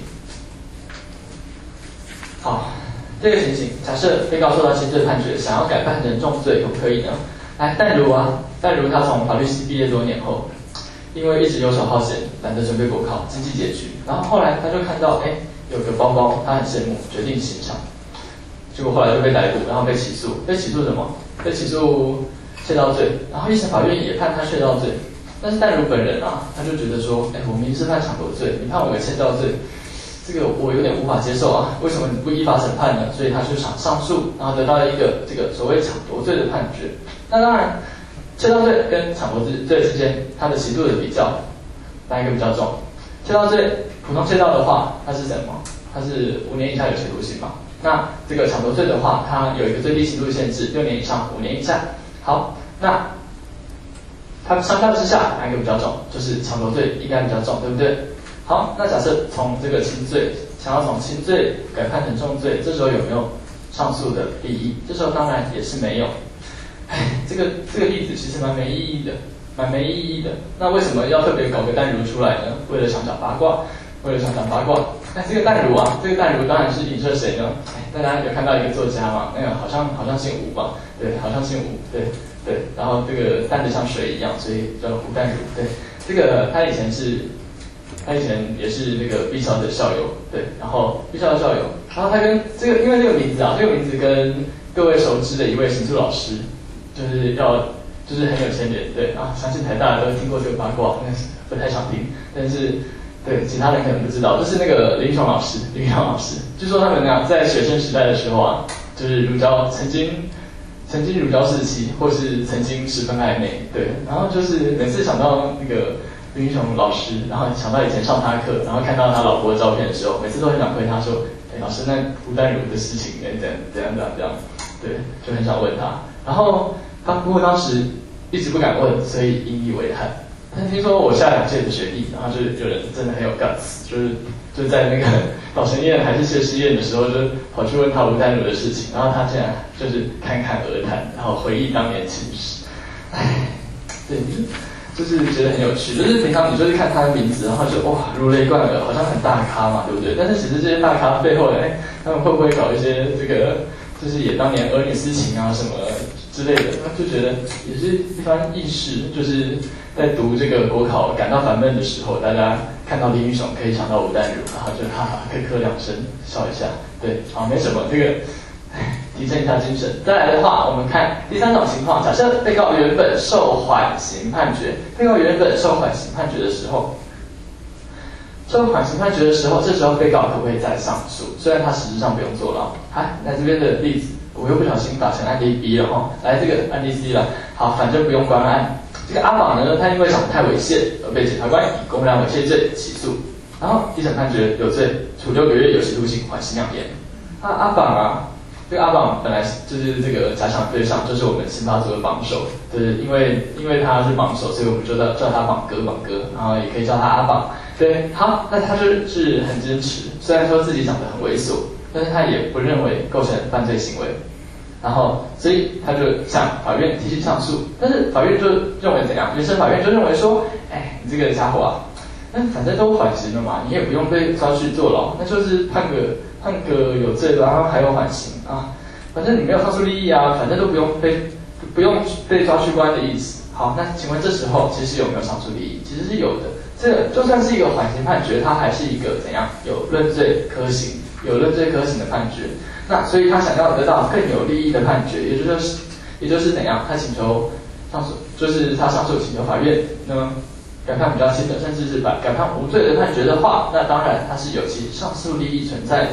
好，第二个情形，假设被告受到轻罪判决，想要改判成重罪，可不可以呢？来，淡如啊，淡如他从法律系毕业多年后，因为一直游手好闲，懒得准备国考，经济拮据，然后后来他就看到，哎，有个包包，他很羡慕，决定行赏。结果后来就被逮捕，然后被起诉，被起诉什么？被起诉窃盗罪，然后一审法院也判他窃盗罪。但是淡如本人啊，他就觉得说，哎，我明明是判抢夺罪，你判我个窃盗罪，这个我有点无法接受啊，为什么你不依法审判呢？所以他去上上诉，然后得到一个这个所谓抢夺罪的判决。那当然，窃盗罪跟抢夺罪之间，它的刑度的比较，哪一个比较重？窃盗罪，普通窃盗的话，它是什么？它是五年以下有期徒刑嘛。那这个抢夺罪的话，它有一个最低刑度限制，六年以上，五年以下。好，那它相较之下，哪一个比较重？就是抢夺罪应该比较重，对不对？好，那假设从这个轻罪想要从轻罪改判成重罪，这时候有没有上诉的利益？这时候当然也是没有。哎，这个这个例子其实蛮没意义的，蛮没意义的。那为什么要特别搞个淡如出来呢？为了想讲八卦，为了想讲八卦。那这个淡如啊，这个淡如当然是影射谁呢？哎，大家有看到一个作家嘛？那个好像好像姓吴吧？对，好像姓吴，对对。然后这个淡的像水一样，所以叫吴淡如。对，这个他以前是。他以前也是那个 B 校的校友，对，然后 B 校的校友，然后他跟这个，因为这个名字啊，这个名字跟各位熟知的一位刑诉老师，就是要就是很有牵连，对，然后相信台大都听过这个八卦，但是不太想听，但是对其他人可能不知道，就是那个林雄老师，林雄老师，据说他们俩在学生时代的时候啊，就是如胶曾经曾经如胶似漆，或是曾经十分暧昧，对，然后就是每次想到那个。林雄老师，然后想到以前上他课，然后看到他老婆的照片的时候，每次都很想回他说：“哎，老师，那吴淡如的事情，哎，怎样怎样怎样怎样？”对，就很想问他。然后他不过当时一直不敢问，所以引以为憾。但听说我下两届的学弟，然后就有人真的很有 guts， 就是就在那个导神验还是谢师宴的时候，就跑去问他吴淡如的事情，然后他竟然就是侃侃而谈，然后回忆当年情史。唉，对。就是觉得很有趣，就是平常你就是看他的名字，然后就哇如雷贯耳，好像很大咖嘛，对不对？但是其实这些大咖背后，哎，他们会不会搞一些这个，就是也当年儿女私情啊什么之类的？就觉得也是一番轶事，就是在读这个国考感到烦闷的时候，大家看到林育雄可以想到吴淡如，然后就哈哈咯咯两声笑一下，对，好没什么这个。提振一下精神。再来的话，我们看第三种情况，假设被告原本受缓刑判决，被告原本受缓刑判决的时候，受缓刑判决的时候，这时候被告可不可以再上诉？虽然他实质上不用坐牢。哎，来这边的例子，我又不小心打成案例 B 了哈。来这个案例 C 了，好，反正不用关案。这个阿宝呢，他因为长得太猥亵而被检察官以公然猥亵罪起诉，然后一审判决有罪，处六个月有期徒刑，缓刑两年。啊，阿宝啊。这个阿榜本来就是这个假想对象，就是我们刑法组的榜首，对，因为因为他是榜首，所以我们就叫叫他榜哥榜哥，然后也可以叫他阿榜。对，好，那他就是很坚持，虽然说自己长得很猥琐，但是他也不认为构成犯罪行为，然后所以他就向法院提起上诉，但是法院就认为怎样？原审法院就认为说，哎，你这个家伙啊，那反正都缓刑了嘛，你也不用被抓去坐牢，那就是判个。判个有罪，然后还有缓刑啊，反正你没有上诉利益啊，反正都不用被不用被抓去关的意思。好，那请问这时候其实有没有上诉利益？其实是有的。这个就算是一个缓刑判决，它还是一个怎样有论罪可刑、有论罪可刑的判决。那所以他想要得到更有利益的判决，也就是也就是怎样，他请求上诉，就是他上诉请求法院呢。改判比较轻的，甚至是改判无罪的判决的话，那当然它是有其上诉利益存在的。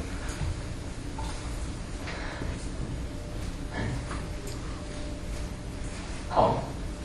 好，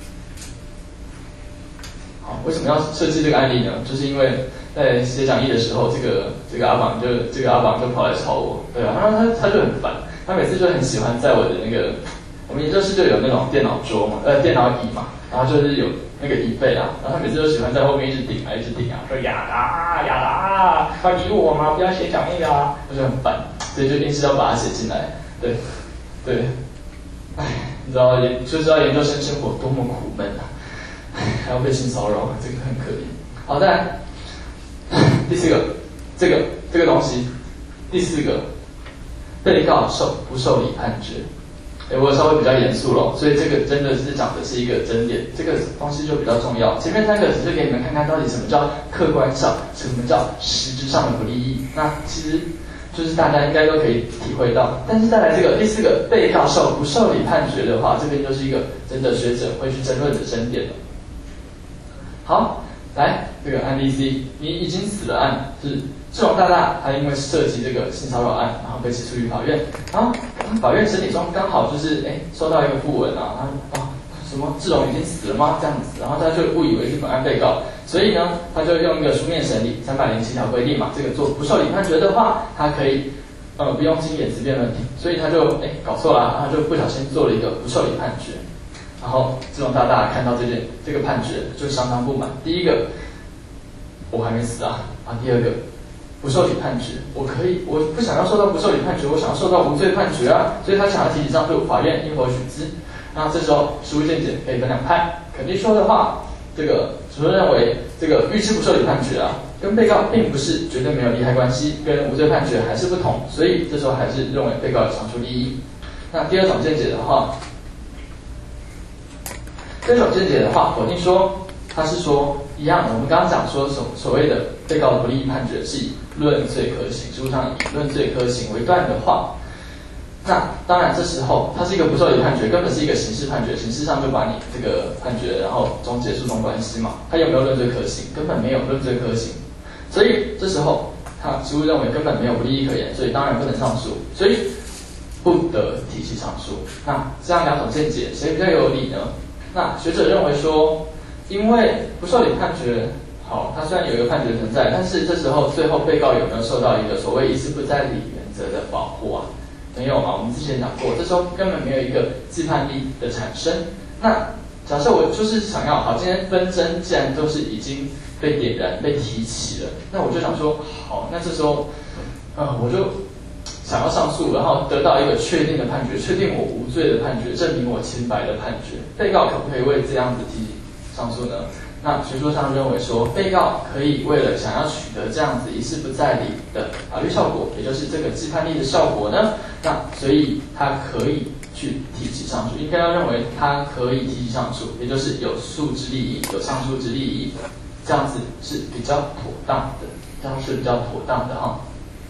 好，为什么要设计这个案例呢？就是因为在写讲义的时候，这个这个阿榜就这个阿榜就跑来吵我，对啊，然后他他就很烦，他每次就很喜欢在我的那个我们研究室就有那种电脑桌嘛，呃，电脑椅嘛，然后就是有。那个椅背啊，然后他每次都喜欢在后面一直顶啊，一直顶啊，说亚达亚达，快理我嘛，不要写讲义啊，我就很烦，所以就硬是要把它写进来。对，对，唉，你知道研就知道研究生生活多么苦闷啊， 还要被性骚扰，这个很可怜。好，再来第四个，这个这个东西，第四个，被告受不受理判决。哎，我稍微比较严肃了，所以这个真的是讲的是一个争点，这个东西就比较重要。前面三个只是给你们看看到底什么叫客观上，什么叫实质上的不利益。那其实就是大家应该都可以体会到。但是再来这个第四个，被告受不受理判决的话，这边就是一个真的学者会去争论的争点了。好，来这个案例 C， 你已经死了案是志荣大大，他因为涉及这个性骚扰案，然后被起诉于法院。然后法院审理中刚好就是哎收到一个讣文啊，他啊什么志荣已经死了吗？这样子，然后他就误以为是本案被告，所以呢他就用一个书面审理，三百零七条规定嘛，这个做不受理判决的话，他可以呃不用经言辞辩论庭，所以他就哎搞错了，然后就不小心做了一个不受理判决。然后志荣大大看到这件这个判决就相当不满，第一个我还没死啊，啊第二个。不受理判决，我可以，我不想要受到不受理判决，我想要受到无罪判决啊，所以他想要提起上诉，法院应否许之？那这时候实务见解可以分两派，肯定说的话，这个主任认为这个预知不受理判决啊，跟被告并不是绝对没有利害关系，跟无罪判决还是不同，所以这时候还是认为被告有上诉利益。那第二种见解的话，第二种见解的话，否定说他是说一样的，我们刚刚讲说所所谓的被告的不利益判决是以论罪可刑，实务上以论罪可刑为断的话，那当然这时候它是一个不受理判决，根本是一个刑事判决，刑事上就把你这个判决然后终结诉讼关系嘛，它有没有论罪可刑？根本没有论罪可刑，所以这时候他实务认为根本没有不利益可言，所以当然不能上诉，所以不得提起上诉。那这样两种见解谁比较有理呢？那学者认为说，因为不受理判决，好，它虽然有一个判决存在，但是这时候最后被告有没有受到一个所谓一事不再理原则的保护啊？没有嘛，我们之前讲过，这时候根本没有一个既判力的产生。那假设我就是想要，好，今天纷争既然都是已经被点燃、被提起了，那我就想说，好，那这时候，呃，我就想要上诉，然后得到一个确定的判决，确定我无罪的判决，证明我清白的判决。被告可不可以为这样子提上诉呢？那学说上认为说，被告可以为了想要取得这样子一事不再理的法律效果，也就是这个既判力的效果呢，那所以他可以去提起上诉，应该要认为他可以提起上诉，也就是有诉之利益，有上诉之利益，这样子是比较妥当的，这样是比较妥当的哈。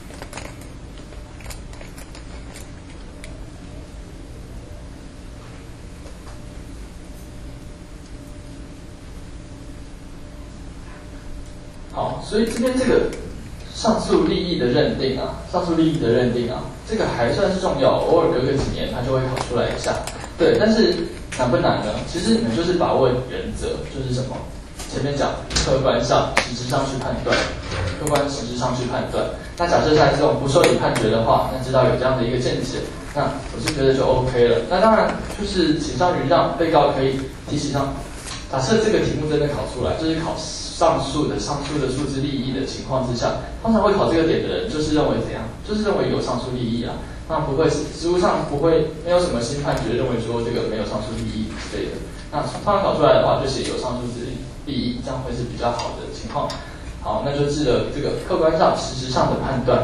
好，所以这边这个上诉利益的认定啊，上诉利益的认定啊，这个还算是重要，偶尔隔个几年它就会考出来一下。对，但是难不难呢？其实你们就是把握原则，就是什么？前面讲客观上、实质上去判断，客观实质上去判断。那假设在这种不受理判决的话，那知道有这样的一个见解，那我是觉得就 OK 了。那当然就是倾向于让被告可以提起上。假设这个题目真的考出来，就是考上诉的上诉的诉之利益的情况之下，通常会考这个点的人，就是认为怎样？就是认为有上诉利益啊，那不会实务上不会没有什么新判决认为说这个没有上诉利益之类的。那通常考出来的话，就写有上诉之利益，这样会是比较好的情况。好，那就治了这个客观上、实质上的判断。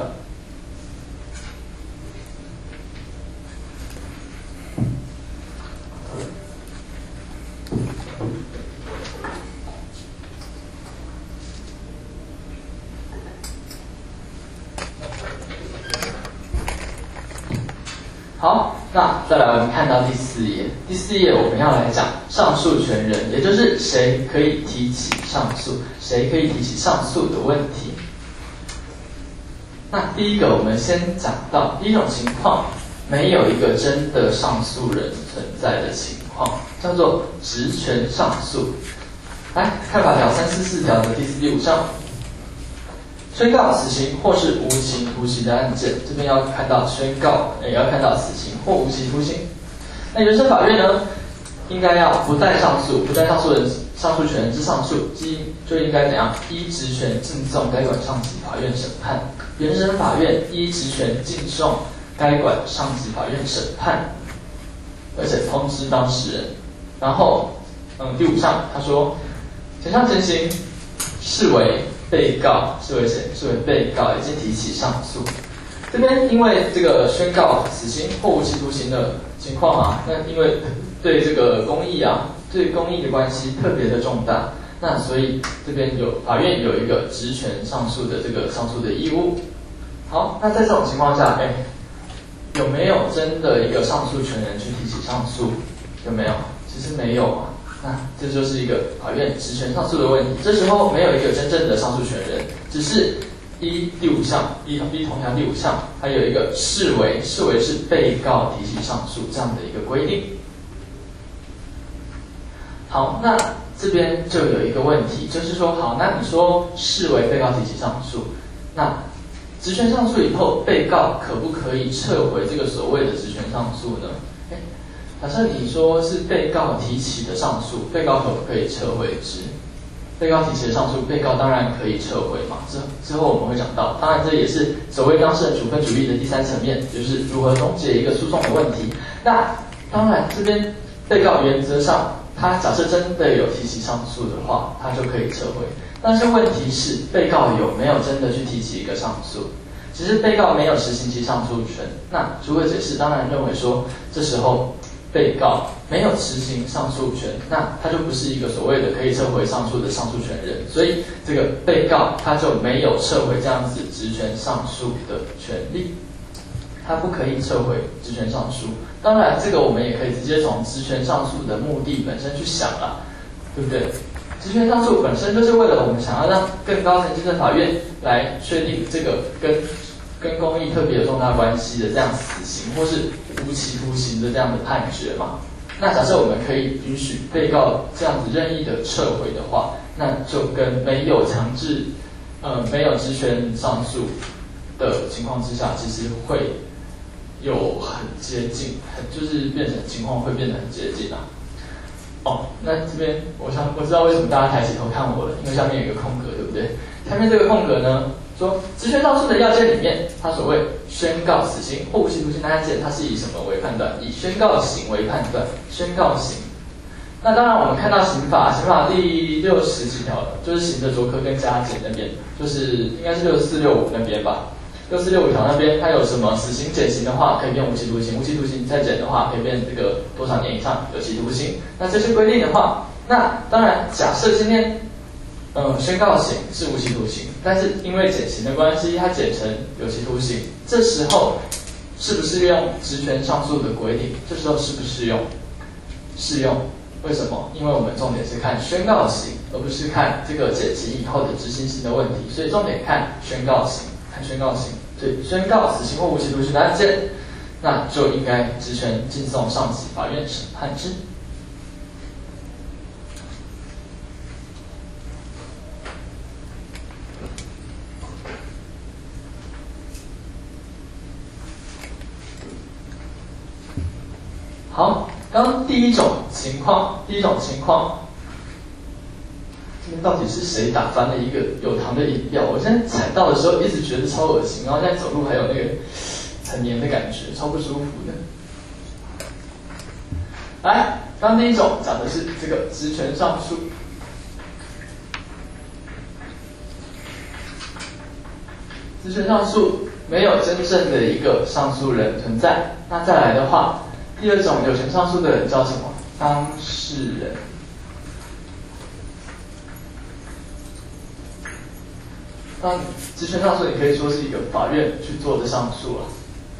好，那再来我们看到第四页。第四页我们要来讲上诉权人，也就是谁可以提起上诉，谁可以提起上诉的问题。那第一个，我们先讲到第一种情况，没有一个真的上诉人存在的情况，叫做职权上诉。来看法条三四四条的第四、第五项。宣告死刑或是无期徒刑的案件，这边要看到宣告，也要看到死刑或无期徒刑。那原审法院呢，应该要不待上诉，不待上诉人上诉权人之上诉，即就应该怎样？依职权进送该管上级法院审判。原审法院依职权进送该管上级法院审判，而且通知当事人。然后嗯，第五项他说，前项情形视为被告，视为谁？视为被告已经提起上诉。这边因为这个宣告死刑或无期徒刑的情况啊，那因为对这个公益啊，对公益的关系特别的重大，那所以这边有法院有一个职权上诉的这个上诉的义务。好，那在这种情况下，哎，有没有真的一个上诉权人去提起上诉？有没有？其实没有啊。那这就是一个法院职权上诉的问题。这时候没有一个真正的上诉权人，只是依第五项，依依同条第五项，还有一个视为视为是被告提起上诉这样的一个规定。好，那这边就有一个问题，就是说，好，那你说视为被告提起上诉，那职权上诉以后，被告可不可以撤回这个所谓的职权上诉呢？哎，假设你说是被告提起的上诉，被告可不可以撤回之？被告提起的上诉，被告当然可以撤回嘛。之之后我们会讲到，当然这也是所谓当事人处分主义的第三层面，就是如何终结一个诉讼的问题。那当然这边被告原则上，他假设真的有提起上诉的话，他就可以撤回。但是问题是，被告有没有真的去提起一个上诉？只是被告没有实行其上诉权。那主委解释当然认为说，这时候被告没有实行上诉权，那他就不是一个所谓的可以撤回上诉的上诉权人，所以这个被告他就没有撤回这样子职权上诉的权利，他不可以撤回职权上诉。当然，这个我们也可以直接从职权上诉的目的本身去想啦，对不对？职权上诉本身就是为了我们想要让更高层级的法院来确定这个跟跟公益特别有重大关系的这样死刑或是无期徒刑的这样的判决嘛。那假设我们可以允许被告这样子任意的撤回的话，那就跟没有强制呃没有职权上诉的情况之下，其实会有很接近，很就是变成情况会变得很接近啊。哦，那这边我想我知道为什么大家抬起头看我了，因为下面有一个空格，对不对？下面这个空格呢，说职权上诉的要件里面，它所谓宣告死刑或无期徒刑的案件，它是以什么为判断？以宣告刑为判断，宣告刑。那当然，我们看到刑法，刑法第六十几条，就是刑的酌科跟加减那边，就是应该是六四六五那边吧。六四六五条那边，它有什么死刑减刑的话，可以变无期徒刑；无期徒刑再减的话，可以变这个多少年以上有期徒刑。那这些规定的话，那当然假设今天，呃，宣告刑是无期徒刑，但是因为减刑的关系，它减成有期徒刑，这时候是不是用职权上诉的规定？这时候适不适用？适用。为什么？因为我们重点是看宣告刑，而不是看这个减刑以后的执行刑的问题，所以重点看宣告刑。看宣告刑，所以宣告死刑或无期徒刑的案件，那就应该职权进送上级法院审判之。好，刚刚第一种情况，第一种情况。这边到底是谁打翻了一个有糖的饮料？我现在踩到的时候一直觉得超恶心，然后现在走路还有那个很黏的感觉，超不舒服的。来，刚刚第一种讲的是这个职权上诉，职权上诉没有真正的一个上诉人存在。那再来的话，第二种有权上诉的人叫什么？当事人。那职权上诉，你可以说是一个法院去做的上诉啊。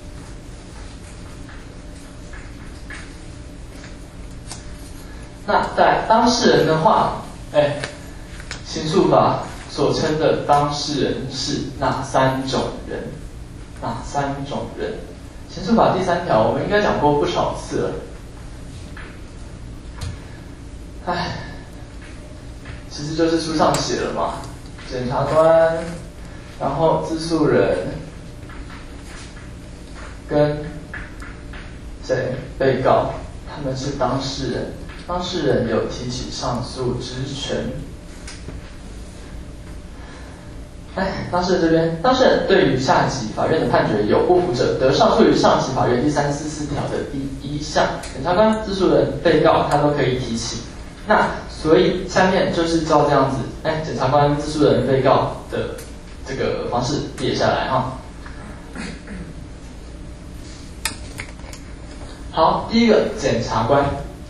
那在当事人的话，哎，刑诉法所称的当事人是哪三种人？哪三种人？刑诉法第三条，我们应该讲过不少次了。哎，其实就是书上写了嘛。检察官，然后自诉人跟谁？被告，他们是当事人，当事人有提起上诉之权。哎，当事人这边，当事人对于下级法院的判决有不服者，得上诉于上级法院第三四四条的第一项，检察官、自诉人、被告他都可以提起。 那所以下面就是照这样子，哎，检察官、自诉人、被告的这个方式列下来哈。好，第一个检察官。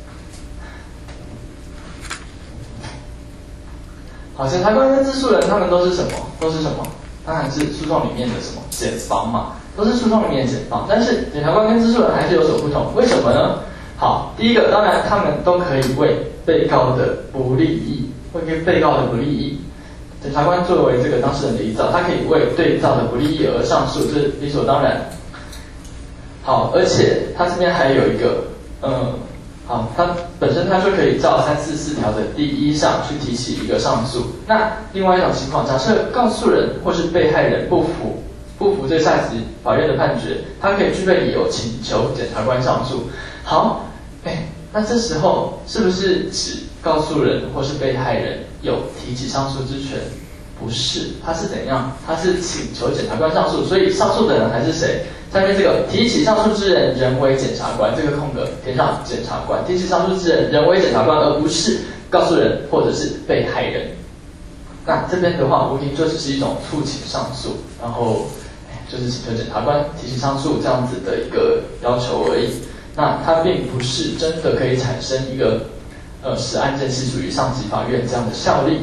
好，检察官跟自诉人他们都是什么？都是什么？当然是诉讼里面的什么检方嘛，都是诉讼里面的检方。但是检察官跟自诉人还是有所不同，为什么呢？好，第一个当然他们都可以为被告的不利益，会为被告的不利益。检察官作为这个当事人的一造，他可以为对造的不利益而上诉，这是理所当然。好，而且他这边还有一个，嗯。好，他本身他就可以照三四四条的第一项去提起一个上诉。那另外一种情况，假设告诉人或是被害人不服不服这下级法院的判决，他可以具备理由请求检察官上诉。好，哎，那这时候是不是指告诉人或是被害人有提起上诉之权？不是，他是怎样？他是请求检察官上诉，所以上诉的人还是谁？下面这个提起上诉之人人为检察官，这个空格填上检察官。提起上诉之人人为检察官，而不是告诉人或者是被害人。那这边的话，无疑就只是一种促请上诉，然后就是请求检察官提起上诉这样子的一个要求而已。那它并不是真的可以产生一个呃使案件系属于上级法院这样的效力。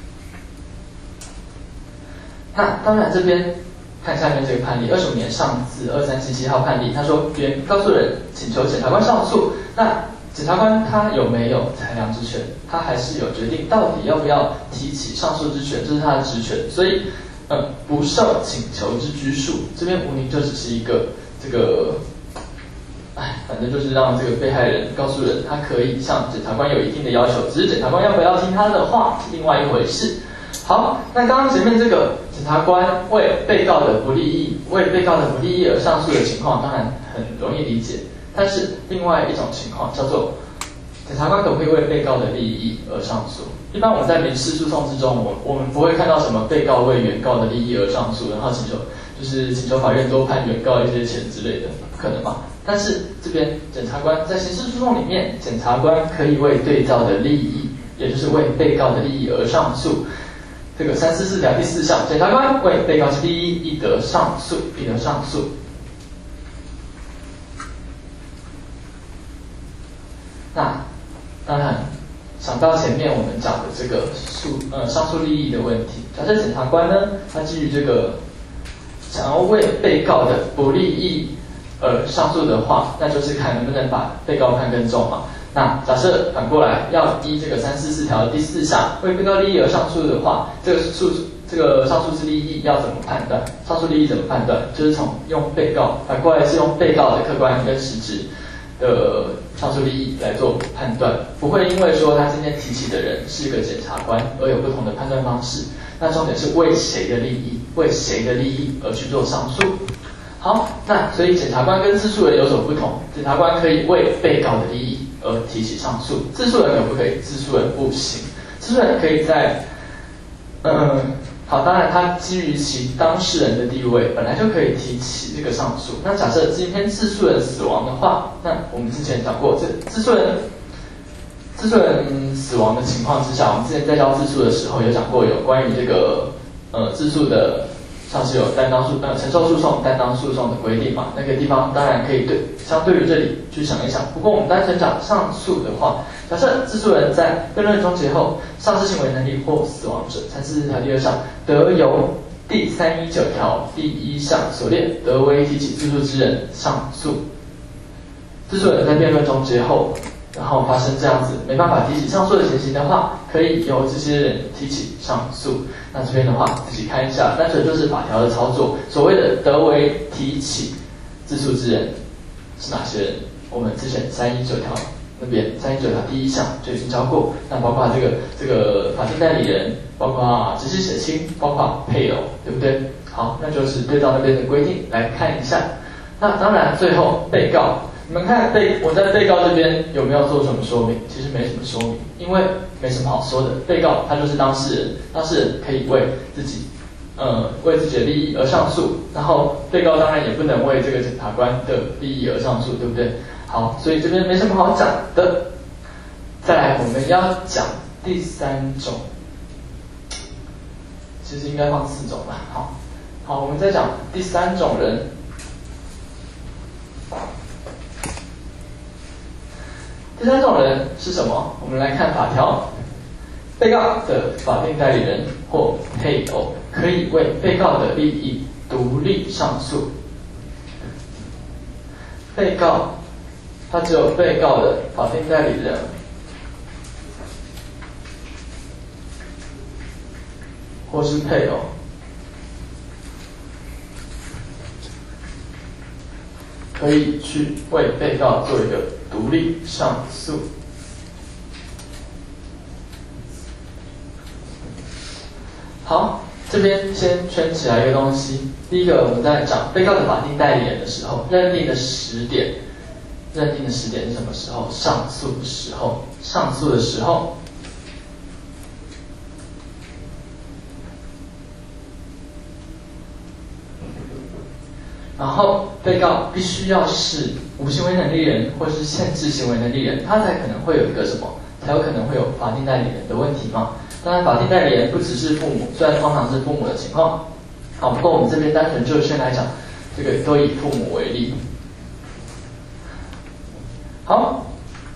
那当然这边看下面这个判例，二十五年上字二三七七号判例，他说原告诉人请求检察官上诉，那检察官他有没有裁量之权？他还是有决定到底要不要提起上诉之权，这是他的职权，所以呃不受请求之拘束。这边无疑就只是一个这个，哎，反正就是让这个被害人告诉人，他可以向检察官有一定的要求，只是检察官要不要听他的话是另外一回事。好，那刚刚前面这个检察官为被告的不利益，为被告的不利益而上诉的情况，当然很容易理解。但是另外一种情况叫做，检察官可不可以为被告的利益而上诉？一般我们在民事诉讼之中，我我们不会看到什么被告为原告的利益而上诉，然后请求就是请求法院多判原告一些钱之类的，不可能嘛。但是这边检察官在刑事诉讼里面，检察官可以为对造的利益，也就是为被告的利益而上诉。这个三四四条第四项，检察官为被告之利益亦得上诉，亦得上诉。那当然，想到前面我们讲的这个诉呃上诉利益的问题，假设检察官呢，他基于这个想要为被告的不利益而上诉的话，那就是看能不能把被告判更重嘛。那假设反过来要依这个三四四条第四项为被告利益而上诉的话，这个诉这个上诉之利益要怎么判断？上诉利益怎么判断？就是从用被告反过来是用被告的客观跟实质的上诉利益来做判断，不会因为说他今天提起的人是个检察官而有不同的判断方式。那重点是为谁的利益，为谁的利益而去做上诉。好，那所以检察官跟自诉人有所不同，检察官可以为被告的利益而提起上诉，自诉人可不可以？自诉人不行。自诉人可以在，嗯，好，当然他基于其当事人的地位，本来就可以提起这个上诉。那假设今天自诉人死亡的话，那我们之前讲过，这自诉人自诉人死亡的情况之下，我们之前在教自诉的时候有讲过有关于这个呃自诉的。像是有担当诉呃承受诉讼、担当诉讼的规定嘛，那个地方当然可以对相对于这里去想一想。不过我们单纯讲上诉的话，假设自诉人在辩论终结后，丧失行为能力或死亡者，三四四条第二项，得由第三一九条第一项所列，得为提起自诉之人上诉。自诉人在辩论终结后，然后发生这样子没办法提起上诉的情形的话，可以由这些人提起上诉。那这边的话自己看一下，单纯就是法条的操作。所谓的得为提起自诉之人是哪些人？我们之前三一九条那边三一九条第一项就已经教过。那包括这个这个法定代理人，包括直系血亲，包括配偶，对不对？好，那就是对照那边的规定来看一下。那当然最后被告。你们看被我在被告这边有没有做什么说明？其实没什么说明，因为没什么好说的。被告他就是当事人，当事人可以为自己，呃，为自己的利益而上诉。然后被告当然也不能为这个检察官的利益而上诉，对不对？好，所以这边没什么好讲的。 再来我们要讲第三种，其实应该放四种吧。好，好，我们再讲第三种人。第三种人是什么？我们来看法条。被告的法定代理人或配偶可以为被告的利益独立上诉。被告，他只有被告的法定代理人或是配偶可以去为被告做一个独立上诉。好，这边先圈起来一个东西。第一个，我们在讲被告的法定代理人的时候，认定的时点，认定的时点是什么时候？上诉的时候，上诉的时候。然后，被告必须要是无行为能力人或是限制行为能力人，他才可能会有一个什么？才有可能会有法定代理人的问题嘛。当然，法定代理人不只是父母，虽然通常是父母的情况。好，不过我们这边单纯就先来讲，这个都以父母为例。好，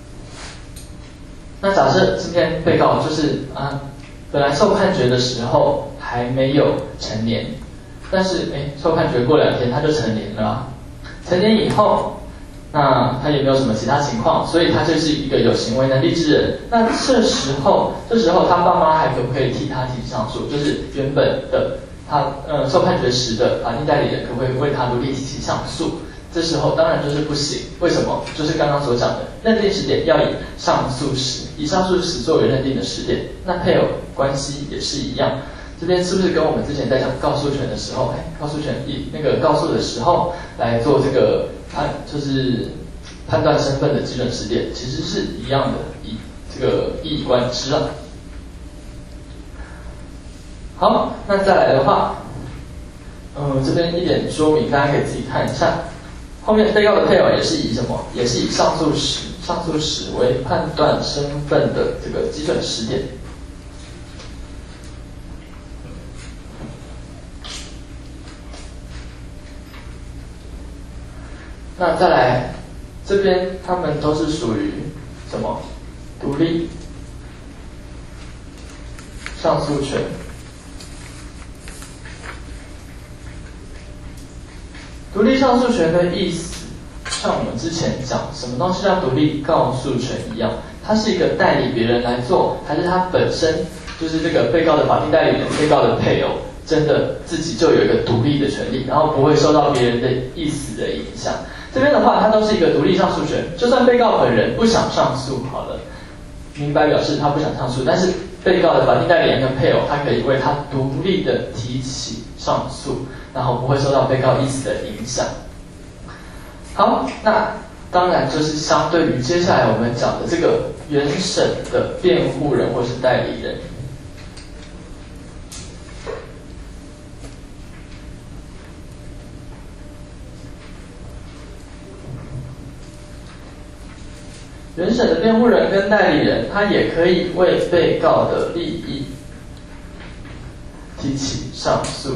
那假设今天被告就是啊，本来受判决的时候还没有成年，但是哎，受判决过两天他就成年了啦。成年以后，那他也没有什么其他情况，所以他就是一个有行为能力之人。那这时候，这时候他爸妈还可不可以替他提上诉？就是原本的他呃受判决时的法定代理人可不可以为他独立提起上诉？这时候当然就是不行。为什么？就是刚刚所讲的，认定时点要以上诉时，以上诉时作为认定的时点。那配偶关系也是一样。这边是不是跟我们之前在讲告诉权的时候，哎，告诉权以那个告诉的时候来做这个判，就是判断身份的基准时点，其实是一样的，以这个一以贯之啊。好，那再来的话，嗯，这边一点说明，大家可以自己看一下。后面被告的配偶也是以什么？也是以上诉时，上诉时为判断身份的这个基准时点。那再来，这边他们都是属于什么？独立上诉权。独立上诉权的意思，像我们之前讲什么东西叫独立告诉权一样，它是一个代理别人来做，还是他本身就是这个被告的法定代理人、被告的配偶，真的自己就有一个独立的权利，然后不会受到别人的意思的影响。这边的话，它都是一个独立上诉权，就算被告本人不想上诉，好了，明白表示他不想上诉，但是被告的法定代理人跟配偶，他可以为他独立的提起上诉，然后不会受到被告意思的影响。好，那当然就是相对于接下来我们讲的这个原审的辩护人或是代理人。原审的辩护人跟代理人，他也可以为被告的利益提起上诉。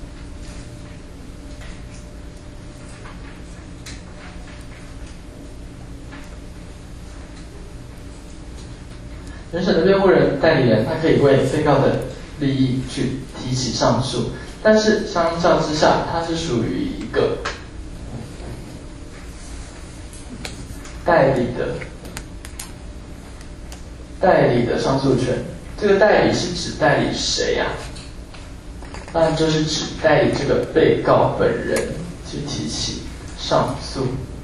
原审的辩护人、代理人，他可以为被告的利益去提起上诉，但是相较之下，它是属于一个代理的。代理的上诉权，这个代理是指代理谁呀、啊？当然就是指代理这个被告本人去提起上诉。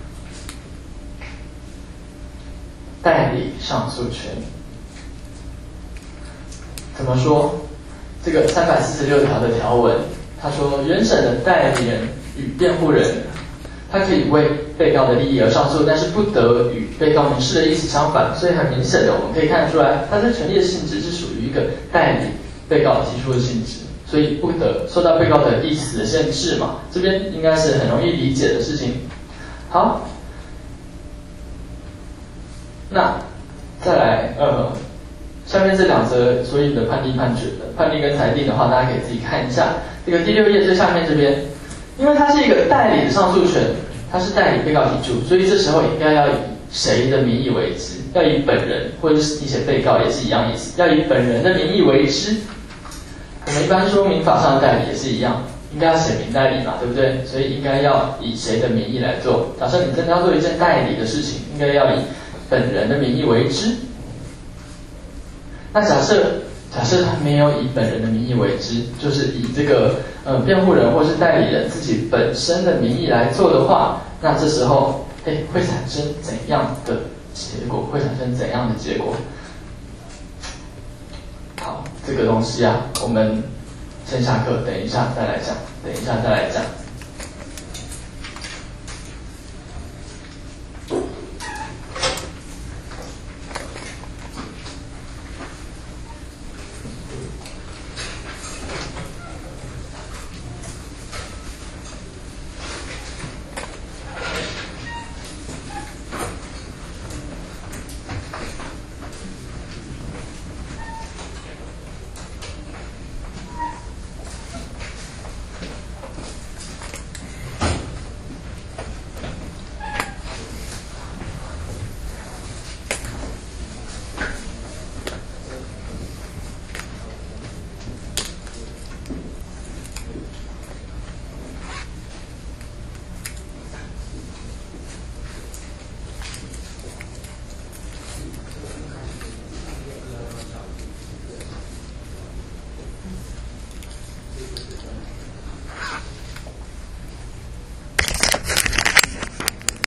代理上诉权怎么说？这个三百四十六条的条文，他说原审的代理人与辩护人，他可以为被告的利益而上诉，但是不得与被告民事的意思相反。所以很明显的，我们可以看出来，他的权利的性质是属于一个代理被告提出的性质，所以不得受到被告的意思的限制嘛。这边应该是很容易理解的事情。好，那再来，呃，下面这两则所以的判定判决的判定跟裁定的话，大家可以自己看一下。这个第六页最下面这边，因为它是一个代理的上诉权，它是代理被告提出，所以这时候应该要以谁的名义为之？要以本人，或者是你写被告也是一样意思，要以本人的名义为之。我们一般说民法上的代理也是一样，应该要写明代理嘛，对不对？所以应该要以谁的名义来做？假设你真的要做一件代理的事情，应该要以本人的名义为之。那假设假设他没有以本人的名义为之，就是以这个呃辩护人或是代理人自己本身的名义来做的话，那这时候哎会产生怎样的结果？会产生怎样的结果？好，这个东西啊，我们先下课，等一下再来讲，等一下再来讲。